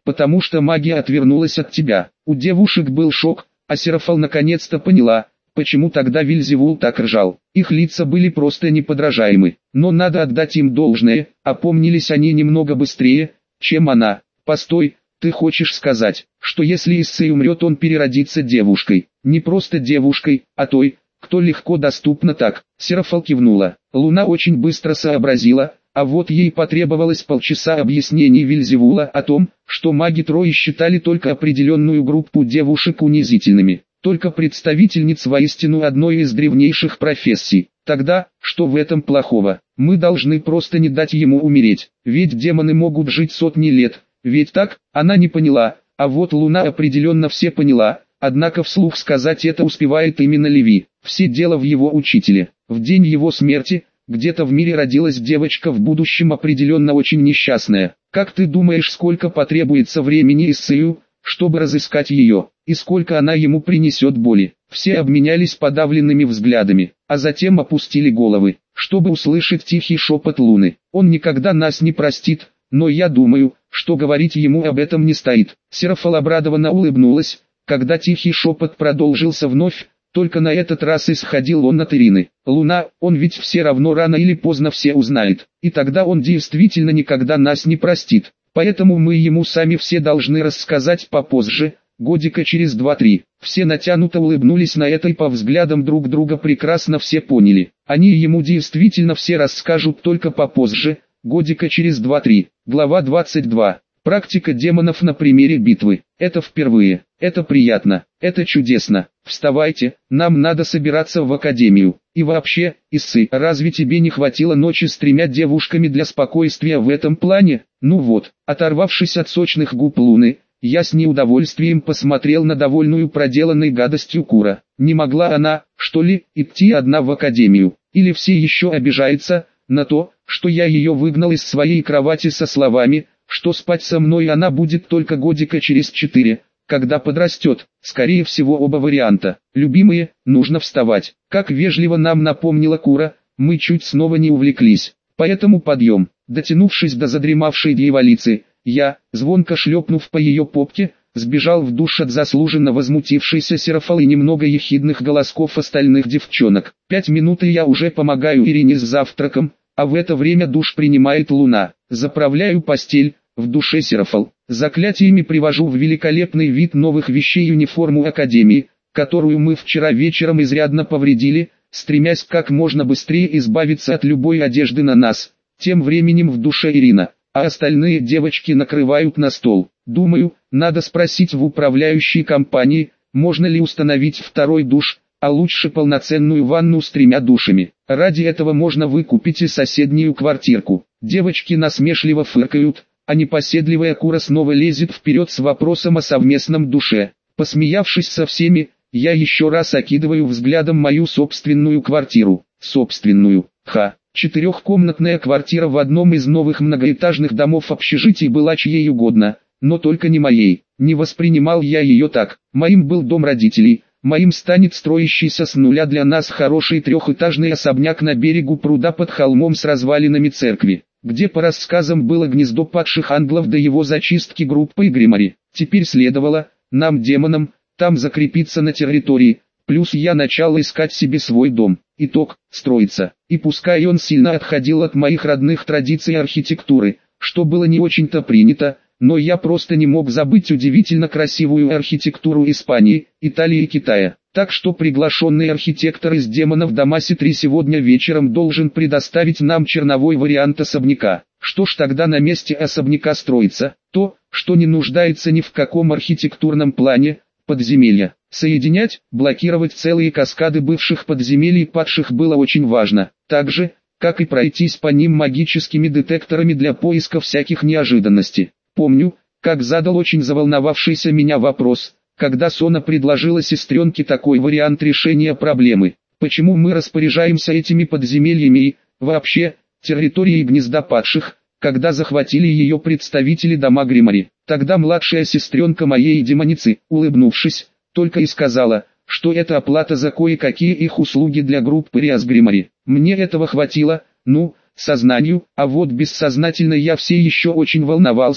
A: потому что магия отвернулась от тебя. У девушек был шок, а Серафал наконец-то поняла, почему тогда Вельзевул так ржал. Их лица были просто неподражаемы, но надо отдать им должное, опомнились они немного быстрее, чем она. Постой, ты хочешь сказать, что если Иссей умрет, он переродится девушкой? Не просто девушкой, а той, кто легко доступна так. Серафал кивнула. Луна очень быстро сообразила, а вот ей потребовалось полчаса объяснений Вельзевула о том, что маги Трои считали только определенную группу девушек унизительными, только представительниц воистину одной из древнейших профессий. Тогда, что в этом плохого? Мы должны просто не дать ему умереть, ведь демоны могут жить сотни лет, ведь так? Она не поняла, а вот Луна определенно все поняла, однако вслух сказать это успевает именно Леви. Все дело в его учителе. В день его смерти, где-то в мире родилась девочка, в будущем определенно очень несчастная. Как ты думаешь, сколько потребуется времени Иссею, чтобы разыскать ее, и сколько она ему принесет боли? Все обменялись подавленными взглядами, а затем опустили головы, чтобы услышать тихий шепот Луны. Он никогда нас не простит, но я думаю, что говорить ему об этом не стоит. Серафал обрадованно улыбнулась, когда тихий шепот продолжился вновь, только на этот раз исходил он от Ирины. Луна, он ведь все равно рано или поздно все узнает, и тогда он действительно никогда нас не простит. Поэтому мы ему сами все должны рассказать попозже, годика через два-три. Все натянуто улыбнулись на это и по взглядам друг друга прекрасно все поняли. Они ему действительно все расскажут только попозже, годика через два-три. Глава двадцать два. Практика демонов на примере битвы. Это впервые. Это приятно. Это чудесно. Вставайте, нам надо собираться в академию. И вообще, Иссей, разве тебе не хватило ночи с тремя девушками для спокойствия в этом плане? Ну вот, оторвавшись от сочных губ Луны, я с неудовольствием посмотрел на довольную проделанной гадостью Кура. Не могла она, что ли, идти одна в академию? Или все еще обижается на то, что я ее выгнал из своей кровати со словами, что спать со мной она будет только годика через четыре, когда подрастет? Скорее всего оба варианта. Любимые, нужно вставать. Как вежливо нам напомнила Кура, мы чуть снова не увлеклись. Поэтому подъем. Дотянувшись до задремавшей дьяволицы, я, звонко шлепнув по ее попке, сбежал в душ от заслуженно возмутившейся Серафал и немного ехидных голосков остальных девчонок. Пять минут и я уже помогаю Ирине с завтраком, а в это время душ принимает Луна. Заправляю постель, в душе Серафал. Заклятиями привожу в великолепный вид новых вещей униформу Академии, которую мы вчера вечером изрядно повредили, стремясь как можно быстрее избавиться от любой одежды на нас. Тем временем в душе Ирина, а остальные девочки накрывают на стол. Думаю, надо спросить в управляющей компании, можно ли установить второй душ, а лучше полноценную ванну с тремя душами. Ради этого можно выкупить и соседнюю квартирку. Девочки насмешливо фыркают, а непоседливая Кура снова лезет вперед с вопросом о совместном душе. Посмеявшись со всеми, я еще раз окидываю взглядом мою собственную квартиру. Собственную, ха. Четырехкомнатная квартира в одном из новых многоэтажных домов общежитий была чьей угодно, но только не моей. Не воспринимал я ее так. Моим был дом родителей, моим станет строящийся с нуля для нас хороший трехэтажный особняк на берегу пруда под холмом с развалинами церкви, где по рассказам было гнездо падших ангелов до его зачистки группой Гримари. Теперь следовало, нам демонам, там закрепиться на территории, плюс я начал искать себе свой дом. Итог – строиться. И пускай он сильно отходил от моих родных традиций архитектуры, что было не очень-то принято, но я просто не мог забыть удивительно красивую архитектуру Испании, Италии и Китая. Так что приглашенный архитектор из демонов Дамаси три сегодня вечером должен предоставить нам черновой вариант особняка. Что ж тогда на месте особняка строится? То, что не нуждается ни в каком архитектурном плане, подземелья. Соединять, блокировать целые каскады бывших подземелий падших было очень важно, так же, как и пройтись по ним магическими детекторами для поиска всяких неожиданностей. Помню, как задал очень заволновавшийся меня вопрос, когда Сона предложила сестренке такой вариант решения проблемы. Почему мы распоряжаемся этими подземельями и, вообще, территорией гнезда падших, когда захватили ее представители дома Гримари? Тогда младшая сестренка моей демоницы, улыбнувшись, только и сказала, что это оплата за кое-какие их услуги для группы Риас Гримари. Мне этого хватило, ну, сознанию, а вот бессознательно я все еще очень волновался,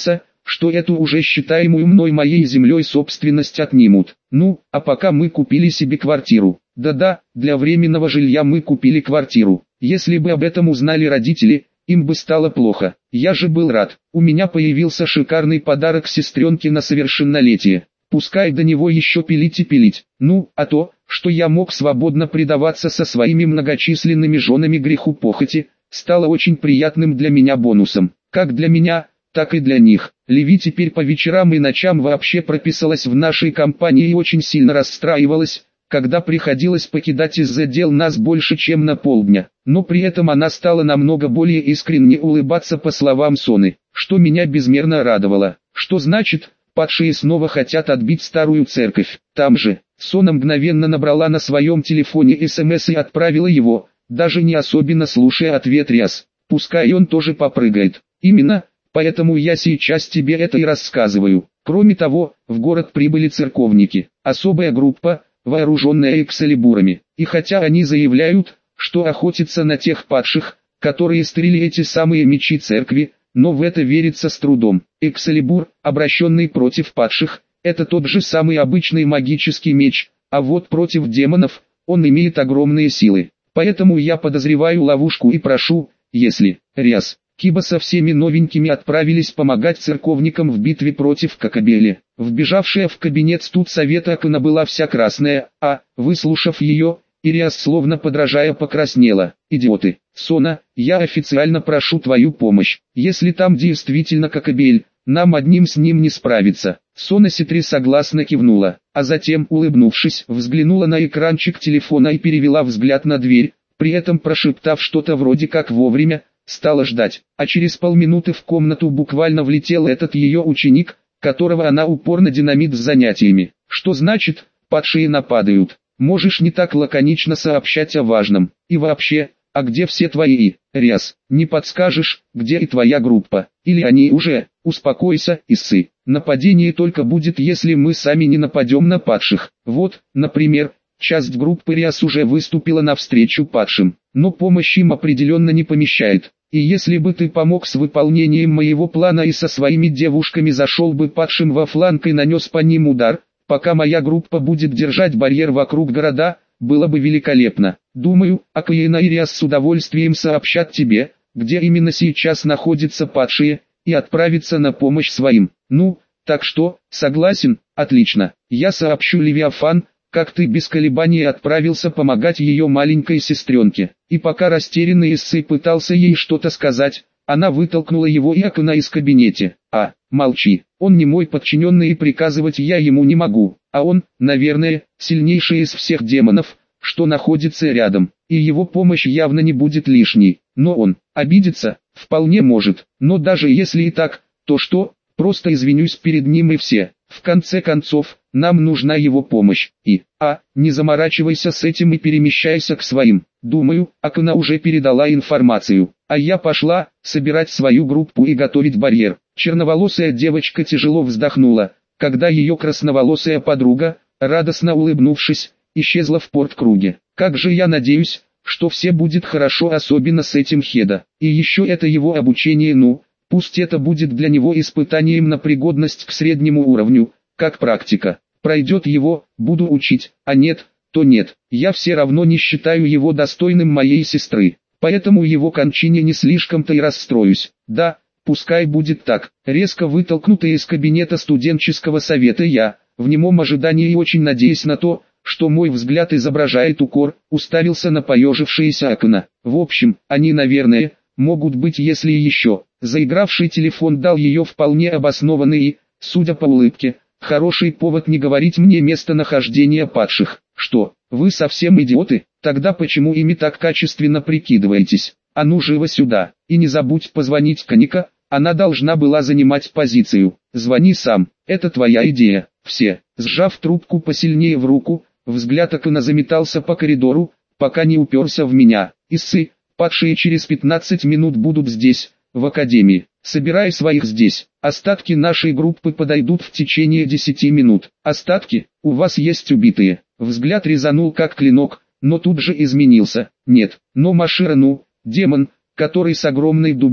A: что эту уже считаемую мной моей землей собственность отнимут. Ну, а пока мы купили себе квартиру. Да-да, для временного жилья мы купили квартиру. Если бы об этом узнали родители, им бы стало плохо. Я же был рад. У меня появился шикарный подарок сестренке на совершеннолетие. Пускай до него еще пилить и пилить. Ну, а то, что я мог свободно предаваться со своими многочисленными женами греху похоти, стало очень приятным для меня бонусом. Как для меня, так и для них. Леви теперь по вечерам и ночам вообще прописалась в нашей компании и очень сильно расстраивалась, когда приходилось покидать из-за дел нас больше чем на полдня. Но при этом она стала намного более искренне улыбаться по словам Соны, что меня безмерно радовало. Что значит, падшие снова хотят отбить старую церковь. Там же, Сона мгновенно набрала на своем телефоне СМС и отправила его, даже не особенно слушая ответ Риас. Пускай он тоже попрыгает. Именно, поэтому я сейчас тебе это и рассказываю. Кроме того, в город прибыли церковники, особая группа, вооруженная экскалибурами. И хотя они заявляют, что охотятся на тех падших, которые стрели эти самые мечи церкви, но в это верится с трудом. Экскалибур, обращенный против падших, это тот же самый обычный магический меч, а вот против демонов, он имеет огромные силы. Поэтому я подозреваю ловушку и прошу, если Риас, Киба со всеми новенькими отправились помогать церковникам в битве против Кокобели. Вбежавшая в кабинет студсовета Акана была вся красная, а, выслушав ее, Ириас словно подражая покраснела. «Идиоты! Сона, я официально прошу твою помощь. Если там действительно Кокобель, нам одним с ним не справиться». Сона Ситри согласно кивнула, а затем, улыбнувшись, взглянула на экранчик телефона и перевела взгляд на дверь, при этом прошептав что-то вроде как вовремя, стала ждать, а через полминуты в комнату буквально влетел этот ее ученик, которого она упорно динамит с занятиями. Что значит, падшие нападают? Можешь не так лаконично сообщать о важном. И вообще, а где все твои? Риас, не подскажешь, где и твоя группа? Или они уже? Успокойся, Иссы. Нападение только будет, если мы сами не нападем на падших. Вот, например, часть группы Риас уже выступила навстречу падшим, но помощь им определенно не помещает. И если бы ты помог с выполнением моего плана и со своими девушками зашел бы падшим во фланг и нанес по ним удар, пока моя группа будет держать барьер вокруг города, было бы великолепно. Думаю, Акаина и Риас с удовольствием сообщат тебе, где именно сейчас находятся падшие, и отправиться на помощь своим. Ну, так что, согласен? Отлично. Я сообщу Левиафан, как ты без колебаний отправился помогать ее маленькой сестренке. И пока растерянный Иссы пытался ей что-то сказать, она вытолкнула его и Акана из кабинета. А, молчи, он не мой подчиненный и приказывать я ему не могу, а он, наверное, сильнейший из всех демонов, что находится рядом, и его помощь явно не будет лишней. Но он обидится, вполне может, но даже если и так, то что, просто извинюсь перед ним и все. В конце концов, нам нужна его помощь, и, а, не заморачивайся с этим и перемещайся к своим. Думаю, Акана уже передала информацию, а я пошла, собирать свою группу и готовить барьер. Черноволосая девочка тяжело вздохнула, когда ее красноволосая подруга, радостно улыбнувшись, исчезла в порт-круге. Как же я надеюсь, что все будет хорошо, особенно с этим Хеда. И еще это его обучение, ну, пусть это будет для него испытанием на пригодность к среднему уровню, как практика. Пройдет его, буду учить, а нет, то нет. Я все равно не считаю его достойным моей сестры, поэтому его кончине не слишком-то и расстроюсь. Да, пускай будет так. Резко вытолкнутый из кабинета студенческого совета я, в немом ожидании и очень надеясь на то, что мой взгляд изображает укор, уставился на поежившееся Акана. В общем, они, наверное, могут быть, если еще. Заигравший телефон дал ее вполне обоснованный и, судя по улыбке, хороший повод не говорить мне местонахождение падших. Что, вы совсем идиоты? Тогда почему ими так качественно прикидываетесь? А ну живо сюда, и не забудь позвонить Каника, она должна была занимать позицию. Звони сам, это твоя идея. Все, сжав трубку посильнее в руку, взгляд Акана заметался по коридору, пока не уперся в меня. Иссы, падшие через пятнадцать минут будут здесь, в академии. Собирай своих здесь. Остатки нашей группы подойдут в течение десяти минут. Остатки? У вас есть убитые? Взгляд резанул как клинок, но тут же изменился. Нет, но Машира, ну, демон, который с огромной дубиной,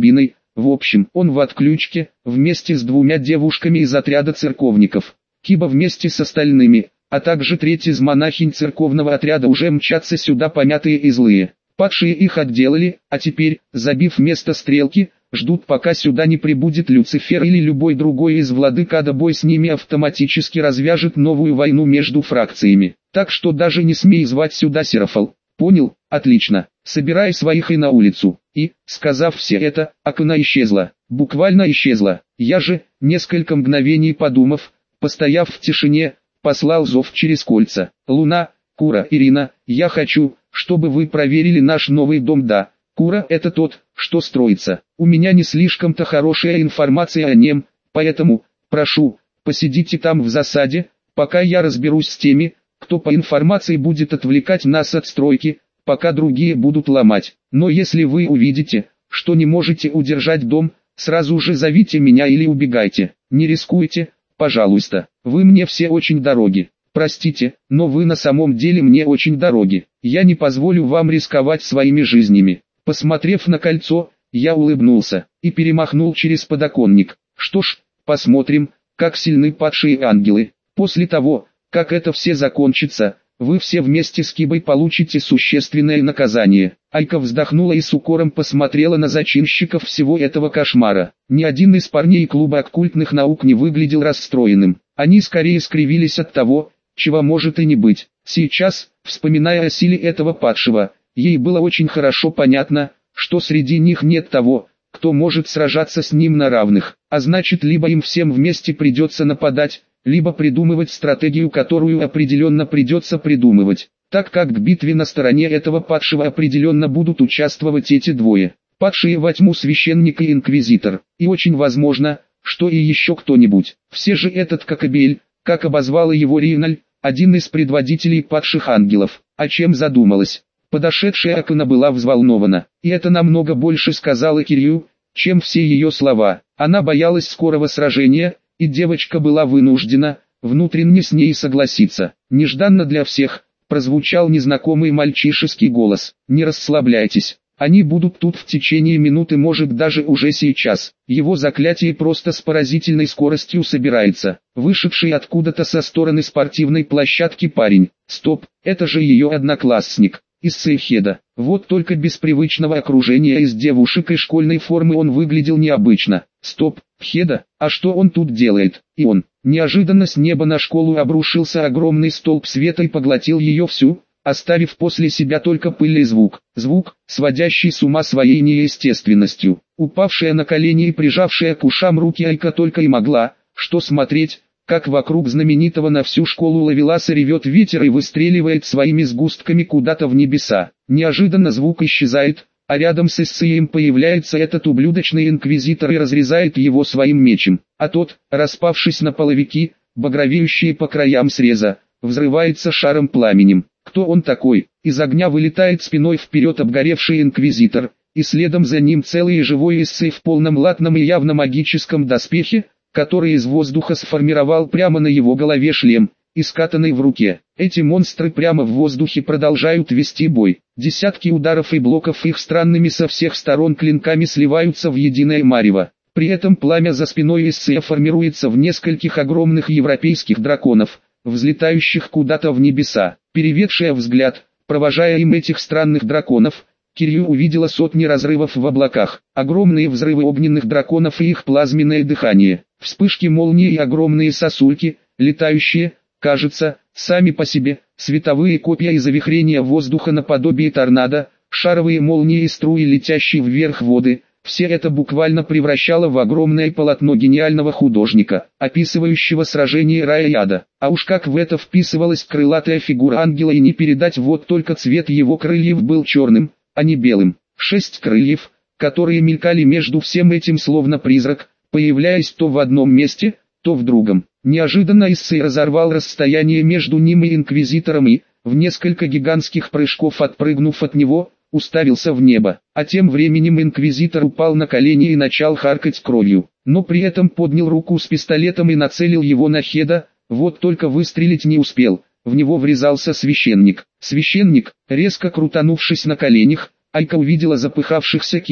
A: В общем, он в отключке, вместе с двумя девушками из отряда церковников. Киба вместе с остальными, а также треть из монахинь церковного отряда уже мчатся сюда помятые и злые. Падшие их отделали, а теперь, забив место стрелки, ждут, пока сюда не прибудет Люцифер или любой другой из владык ада. Бой с ними автоматически развяжет новую войну между фракциями. Так что даже не смей звать сюда Серафал. Понял? Отлично. Собирай своих и на улицу. И, сказав все это, Акана исчезла. Буквально исчезла. Я же, несколько мгновений подумав, постояв в тишине, послал зов через кольца. Луна, Кура, Ирина, я хочу, чтобы вы проверили наш новый дом. Да, Кура, это тот, что строится. У меня не слишком-то хорошая информация о нем, поэтому, прошу, посидите там в засаде, пока я разберусь с теми, кто по информации будет отвлекать нас от стройки, пока другие будут ломать. Но если вы увидите, что не можете удержать дом, сразу же зовите меня или убегайте. Не рискуйте, пожалуйста. Вы мне все очень дороги. Простите, но вы на самом деле мне очень дороги. Я не позволю вам рисковать своими жизнями. Посмотрев на кольцо, я улыбнулся и перемахнул через подоконник. Что ж, посмотрим, как сильны падшие ангелы. После того, как это все закончится, вы все вместе с Кибой получите существенное наказание. Айка вздохнула и с укором посмотрела на зачинщиков всего этого кошмара. Ни один из парней клуба оккультных наук не выглядел расстроенным. Они скорее скривились от того, чего может и не быть. Сейчас, вспоминая о силе этого падшего, ей было очень хорошо понятно, что среди них нет того, кто может сражаться с ним на равных. А значит, либо им всем вместе придется нападать, либо придумывать стратегию, которую определенно придется придумывать, так как к битве на стороне этого падшего определенно будут участвовать эти двое. Падшие во тьму священник и инквизитор, и очень возможно, что и еще кто-нибудь. Все же этот Кокобель, как обозвала его Риналь, один из предводителей падших ангелов. О чем задумалась? Подошедшая Акана была взволнована, и это намного больше сказала Кирью, чем все ее слова. Она боялась скорого сражения, и девочка была вынуждена, внутренне с ней согласиться. Нежданно для всех, прозвучал незнакомый мальчишеский голос. «Не расслабляйтесь, они будут тут в течение минуты, может даже уже сейчас». Его заклятие просто с поразительной скоростью собирается. Вышедший откуда-то со стороны спортивной площадки парень. Стоп, это же ее одноклассник. Из Сейхеда. Вот только без привычного окружения из девушек и школьной формы он выглядел необычно. Стоп, Хеда, а что он тут делает? И он, неожиданно с неба на школу обрушился огромный столб света и поглотил ее всю, оставив после себя только пыль и звук. Звук, сводящий с ума своей неестественностью. Упавшая на колени и прижавшая к ушам руки Айка только и могла, что смотреть, как вокруг знаменитого на всю школу Ловеласа ревет ветер и выстреливает своими сгустками куда-то в небеса. Неожиданно звук исчезает, а рядом с Иссеем появляется этот ублюдочный инквизитор и разрезает его своим мечем. А тот, распавшись на половики, багровеющие по краям среза, взрывается шаром пламенем. Кто он такой? Из огня вылетает спиной вперед обгоревший инквизитор, и следом за ним целый и живой Иссей в полном латном и явно магическом доспехе, который из воздуха сформировал прямо на его голове шлем, и скатанный в руке. Эти монстры прямо в воздухе продолжают вести бой. Десятки ударов и блоков их странными со всех сторон клинками сливаются в единое марево. При этом пламя за спиной Иссея формируется в нескольких огромных европейских драконов, взлетающих куда-то в небеса. Переведшая взгляд, провожая им этих странных драконов, Кирью увидела сотни разрывов в облаках, огромные взрывы огненных драконов и их плазменное дыхание, вспышки молнии и огромные сосульки, летающие, кажется, сами по себе, световые копья и завихрения воздуха наподобие торнадо, шаровые молнии и струи, летящие вверх воды. Все это буквально превращало в огромное полотно гениального художника, описывающего сражение рая и ада. А уж как в это вписывалась крылатая фигура ангела, и не передать, вот только цвет его крыльев был черным, а не белым. Шесть крыльев, которые мелькали между всем этим словно призрак, появляясь то в одном месте, то в другом. Неожиданно Иссей разорвал расстояние между ним и инквизитором и, в несколько гигантских прыжков отпрыгнув от него, уставился в небо. А тем временем инквизитор упал на колени и начал харкать кровью, но при этом поднял руку с пистолетом и нацелил его на Хеда, вот только выстрелить не успел. В него врезался священник. Священник, резко крутанувшись на коленях, Айка увидела запыхавшихся Кибу,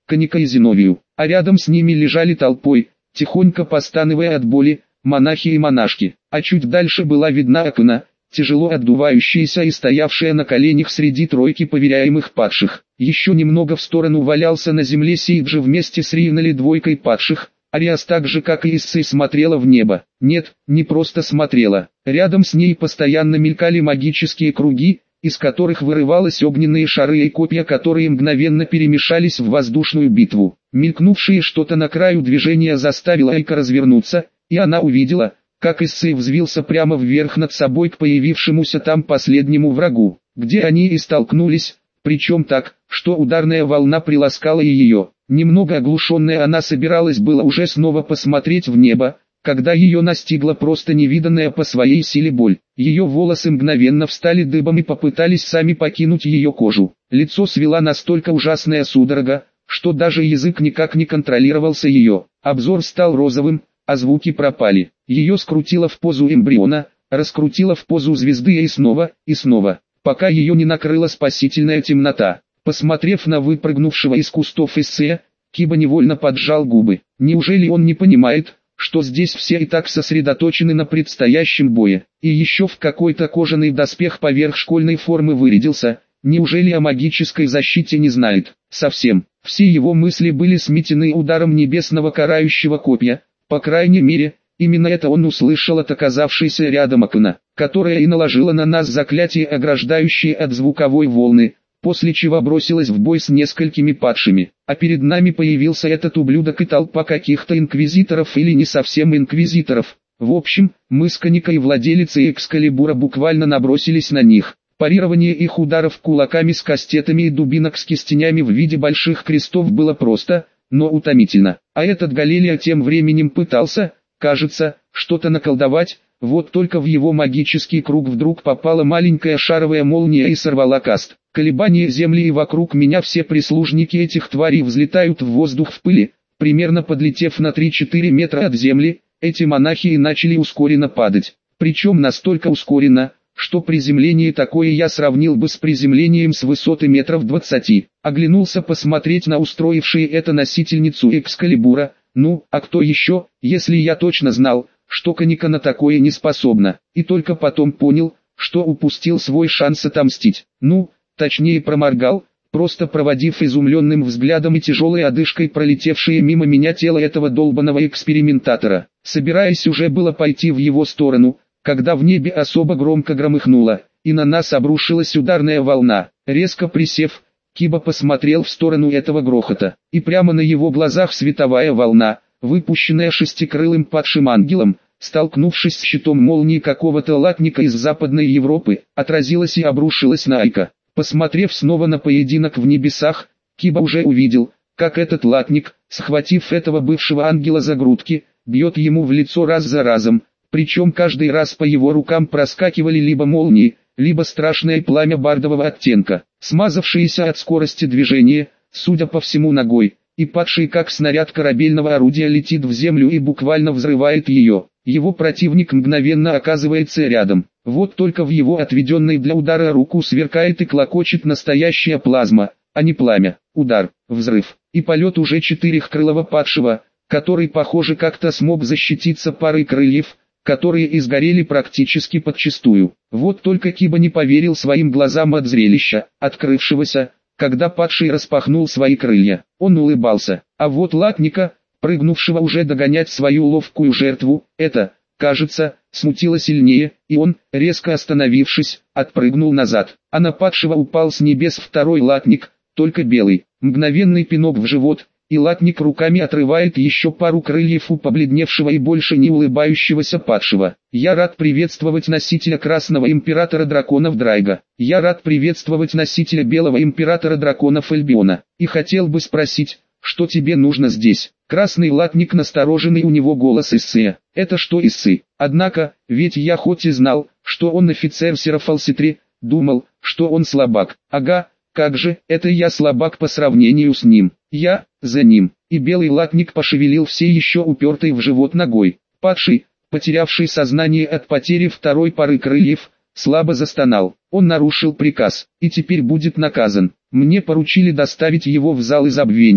A: Каника и Зиновию, а рядом с ними лежали толпой, тихонько постановая от боли, монахи и монашки, а чуть дальше была видна Акуна, тяжело отдувающаяся и стоявшая на коленях среди тройки поверяемых падших. Еще немного в сторону валялся на земле Сейджи вместе с Риенали двойкой падших. Ариас так же как и Иссей смотрела в небо. Нет, не просто смотрела. Рядом с ней постоянно мелькали магические круги, из которых вырывались огненные шары и копья, которые мгновенно перемешались в воздушную битву. Мелькнувшее что-то на краю движения заставило Айка развернуться, и она увидела, как Иссей взвился прямо вверх над собой к появившемуся там последнему врагу, где они и столкнулись, причем так, что ударная волна приласкала и ее. Немного оглушенная она собиралась было уже снова посмотреть в небо, когда ее настигла просто невиданная по своей силе боль. Ее волосы мгновенно встали дыбом и попытались сами покинуть ее кожу. Лицо свела настолько ужасная судорога, что даже язык никак не контролировался ее. Обзор стал розовым, а звуки пропали. Ее скрутило в позу эмбриона, раскрутило в позу звезды и снова, и снова, пока ее не накрыла спасительная темнота. Посмотрев на выпрыгнувшего из кустов Иссея, Киба невольно поджал губы. Неужели он не понимает, что здесь все и так сосредоточены на предстоящем бое, и еще в какой-то кожаный доспех поверх школьной формы вырядился? Неужели о магической защите не знает? Совсем. Все его мысли были сметены ударом небесного карающего копья. По крайней мере, именно это он услышал от оказавшейся рядом Акуна, которая и наложила на нас заклятие, ограждающее от звуковой волны, после чего бросилась в бой с несколькими падшими. А перед нами появился этот ублюдок и толпа каких-то инквизиторов или не совсем инквизиторов. В общем, мы с Каникой, владелицей Экскалибура, буквально набросились на них. Парирование их ударов кулаками с кастетами и дубинок с кистенями в виде больших крестов было просто, но утомительно. А этот Галилео тем временем пытался, кажется, что-то наколдовать, вот только в его магический круг вдруг попала маленькая шаровая молния и сорвала каст. Колебания земли, и вокруг меня все прислужники этих тварей взлетают в воздух в пыли. Примерно подлетев на три-четыре метра от земли, эти монахи и начали ускоренно падать. Причем настолько ускоренно, что приземление такое я сравнил бы с приземлением с высоты метров двадцати. Оглянулся посмотреть на устроившие это носительницу Экскалибура. Ну, а кто еще, если я точно знал, что Каника на такое не способна, и только потом понял, что упустил свой шанс отомстить. Ну, точнее проморгал, просто проводив изумленным взглядом и тяжелой одышкой пролетевшее мимо меня тело этого долбаного экспериментатора. Собираясь уже было пойти в его сторону, когда в небе особо громко громыхнуло, и на нас обрушилась ударная волна. Резко присев, Киба посмотрел в сторону этого грохота, и прямо на его глазах световая волна, выпущенная шестикрылым падшим ангелом, столкнувшись с щитом молнии какого-то латника из Западной Европы, отразилась и обрушилась на Айка. Посмотрев снова на поединок в небесах, Киба уже увидел, как этот латник, схватив этого бывшего ангела за грудки, бьет ему в лицо раз за разом, причем каждый раз по его рукам проскакивали либо молнии, либо страшное пламя бардового оттенка, смазавшееся от скорости движения, судя по всему ногой, и падший как снаряд корабельного орудия летит в землю и буквально взрывает ее. Его противник мгновенно оказывается рядом. Вот только в его отведенной для удара руку сверкает и клокочет настоящая плазма, а не пламя. Удар, взрыв, и полет уже четырехкрылого падшего, который, похоже, как-то смог защититься парой крыльев, которые и сгорели практически подчистую. Вот только Киба не поверил своим глазам от зрелища, открывшегося, когда падший распахнул свои крылья. Он улыбался, а вот латника, прыгнувшего уже догонять свою ловкую жертву, это, кажется, смутило сильнее, и он, резко остановившись, отпрыгнул назад. А на падшего упал с небес второй латник, только белый. Мгновенный пинок в живот, и латник руками отрывает еще пару крыльев у побледневшего и больше не улыбающегося падшего. Я рад приветствовать носителя красного императора драконов Драйга. Я рад приветствовать носителя белого императора драконов Эльбиона. И хотел бы спросить, что тебе нужно здесь? Красный латник, настороженный, у него голос Иссея. Это что Иссей? Однако, ведь я хоть и знал, что он офицер Серафалситри, думал, что он слабак. Ага, как же, это я слабак по сравнению с ним. Я, за ним. И белый латник пошевелил все еще упертой в живот ногой. Падший, потерявший сознание от потери второй пары крыльев, слабо застонал. Он нарушил приказ, и теперь будет наказан. Мне поручили доставить его в залы забвения.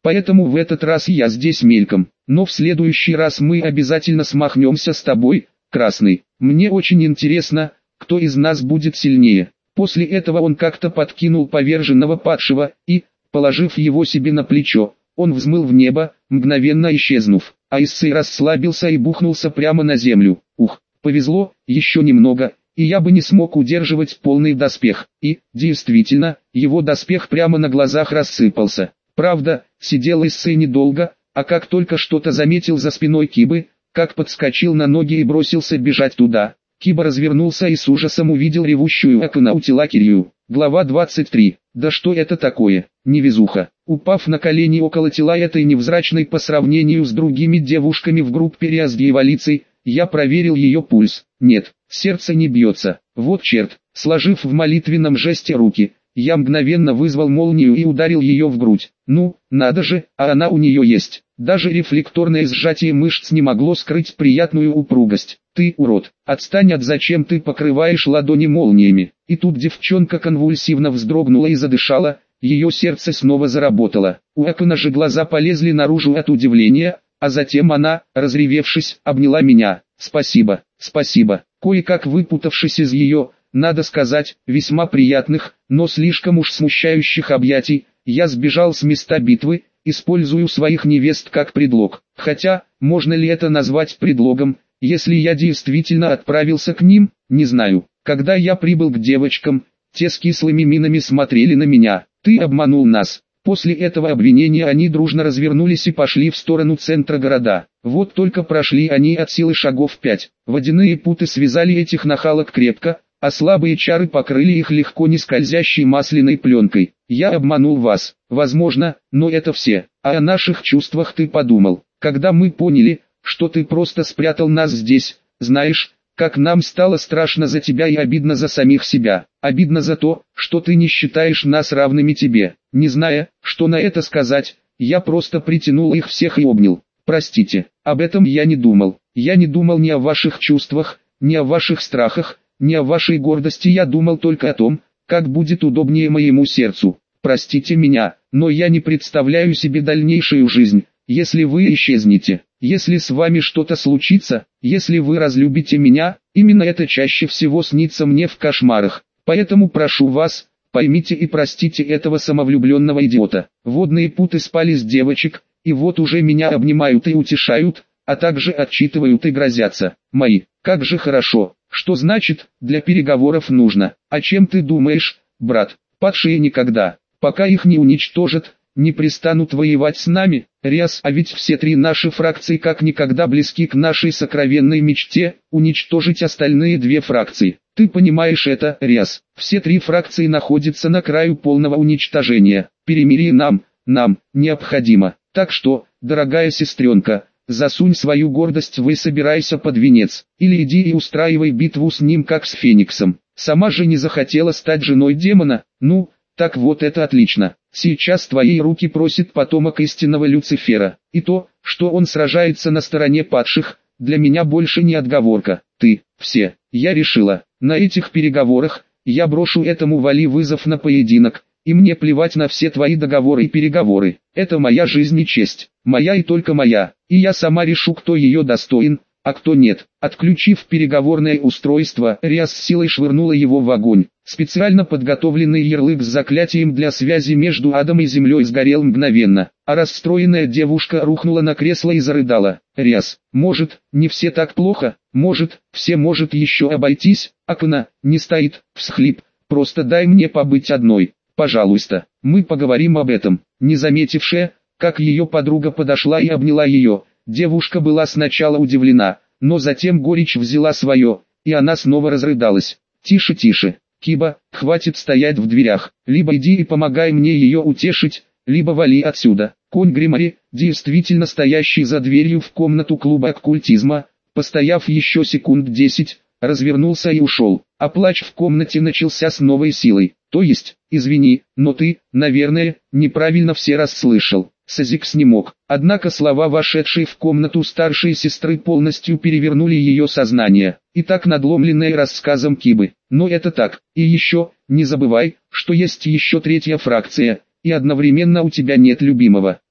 A: Поэтому в этот раз я здесь мельком. Но в следующий раз мы обязательно смахнемся с тобой, Красный. Мне очень интересно, кто из нас будет сильнее. После этого он как-то подкинул поверженного падшего, и, положив его себе на плечо, он взмыл в небо, мгновенно исчезнув. А Иссей расслабился и бухнулся прямо на землю. Ух, повезло, еще немного, и я бы не смог удерживать полный доспех. И, действительно, его доспех прямо на глазах рассыпался. Правда, сидел Иссей недолго, а как только что-то заметил за спиной Кибы, как подскочил на ноги и бросился бежать туда. Киба развернулся и с ужасом увидел ревущую Акуна Утилакирию. Глава двадцать три. Да что это такое? Невезуха. Упав на колени около тела этой невзрачной по сравнению с другими девушками в группе Риас дьяволицей, я проверил ее пульс. Нет, сердце не бьется. Вот черт. Сложив в молитвенном жесте руки, я мгновенно вызвал молнию и ударил ее в грудь. Ну, надо же, а она у нее есть. Даже рефлекторное сжатие мышц не могло скрыть приятную упругость. Ты, урод, отстань от зачем ты покрываешь ладони молниями. И тут девчонка конвульсивно вздрогнула и задышала, ее сердце снова заработало. У Акуна же глаза полезли наружу от удивления, а затем она, разревевшись, обняла меня. Спасибо, спасибо. Кое-как выпутавшись из ее, надо сказать, весьма приятных, но слишком уж смущающих объятий, я сбежал с места битвы, использую своих невест как предлог. Хотя, можно ли это назвать предлогом, если я действительно отправился к ним, не знаю. Когда я прибыл к девочкам, те с кислыми минами смотрели на меня. Ты обманул нас. После этого обвинения они дружно развернулись и пошли в сторону центра города. Вот только прошли они от силы шагов пять. Водяные путы связали этих нахалок крепко, а слабые чары покрыли их легко не скользящей масляной пленкой. Я обманул вас, возможно, но это все. А о наших чувствах ты подумал, когда мы поняли, что ты просто спрятал нас здесь. Знаешь, как нам стало страшно за тебя и обидно за самих себя. Обидно за то, что ты не считаешь нас равными тебе. Не зная, что на это сказать, я просто притянул их всех и обнял. Простите, об этом я не думал. Я не думал ни о ваших чувствах, ни о ваших страхах, ни о вашей гордости, я думал только о том, как будет удобнее моему сердцу. Простите меня, но я не представляю себе дальнейшую жизнь, если вы исчезнете. Если с вами что-то случится, если вы разлюбите меня, именно это чаще всего снится мне в кошмарах. Поэтому прошу вас, поймите и простите этого самовлюбленного идиота. Водные путы спали с девочек, и вот уже меня обнимают и утешают, а также отчитывают и грозятся. Мои, как же хорошо. Что значит, для переговоров нужно? О чем ты думаешь, брат? Падшие никогда, пока их не уничтожат, не пристанут воевать с нами. Риас, а ведь все три наши фракции как никогда близки к нашей сокровенной мечте, уничтожить остальные две фракции. Ты понимаешь это, Риас? Все три фракции находятся на краю полного уничтожения. Перемирие нам, нам, необходимо. Так что, дорогая сестренка, засунь свою гордость в и собирайся под венец, или иди и устраивай битву с ним как с Фениксом. Сама же не захотела стать женой демона, ну, так вот это отлично. Сейчас твои руки просит потомок истинного Люцифера, и то, что он сражается на стороне падших, для меня больше не отговорка. Ты, все, я решила, на этих переговорах, я брошу этому Вали вызов на поединок, и мне плевать на все твои договоры и переговоры. Это моя жизнь и честь, моя и только моя, и я сама решу, кто ее достоин, а кто нет. Отключив переговорное устройство, Риас с силой швырнула его в огонь. Специально подготовленный ярлык с заклятием для связи между адом и землей сгорел мгновенно, а расстроенная девушка рухнула на кресло и зарыдала. Риас, может, не все так плохо, может, все может еще обойтись, Акуна, не стоит, всхлип, просто дай мне побыть одной, пожалуйста, мы поговорим об этом. Не заметившая, как ее подруга подошла и обняла ее, девушка была сначала удивлена, но затем горечь взяла свое, и она снова разрыдалась. Тише, тише. Киба, хватит стоять в дверях, либо иди и помогай мне ее утешить, либо вали отсюда. Конь Гримари, действительно стоящий за дверью в комнату клуба оккультизма, постояв еще секунд десять, развернулся и ушел, а плач в комнате начался с новой силой. То есть, извини, но ты, наверное, неправильно все расслышал. Сазикс не мог, однако слова вошедшей в комнату старшей сестры полностью перевернули ее сознание, и так надломленное рассказом Кибы. Но это так, и еще, не забывай, что есть еще третья фракция, и одновременно у тебя нет любимого.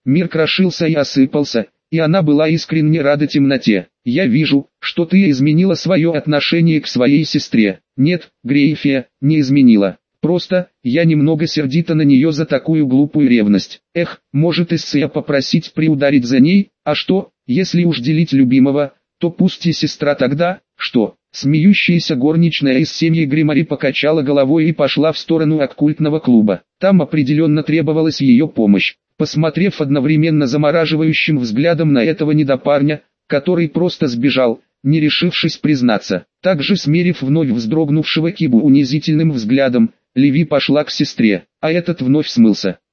A: Мир крошился и осыпался, и она была искренне рада темноте. «Я вижу, что ты изменила свое отношение к своей сестре». «Нет, Грейфия, не изменила. Просто, я немного сердита на нее за такую глупую ревность. Эх, может Иссея попросить приударить за ней, а что, если уж делить любимого, то пусть и сестра тогда, что?» Смеющаяся горничная из семьи Гримари покачала головой и пошла в сторону оккультного клуба. Там определенно требовалась ее помощь. Посмотрев одновременно замораживающим взглядом на этого недопарня, который просто сбежал, не решившись признаться, также смерив вновь вздрогнувшего Кибу унизительным взглядом, Леви пошла к сестре, а этот вновь смылся.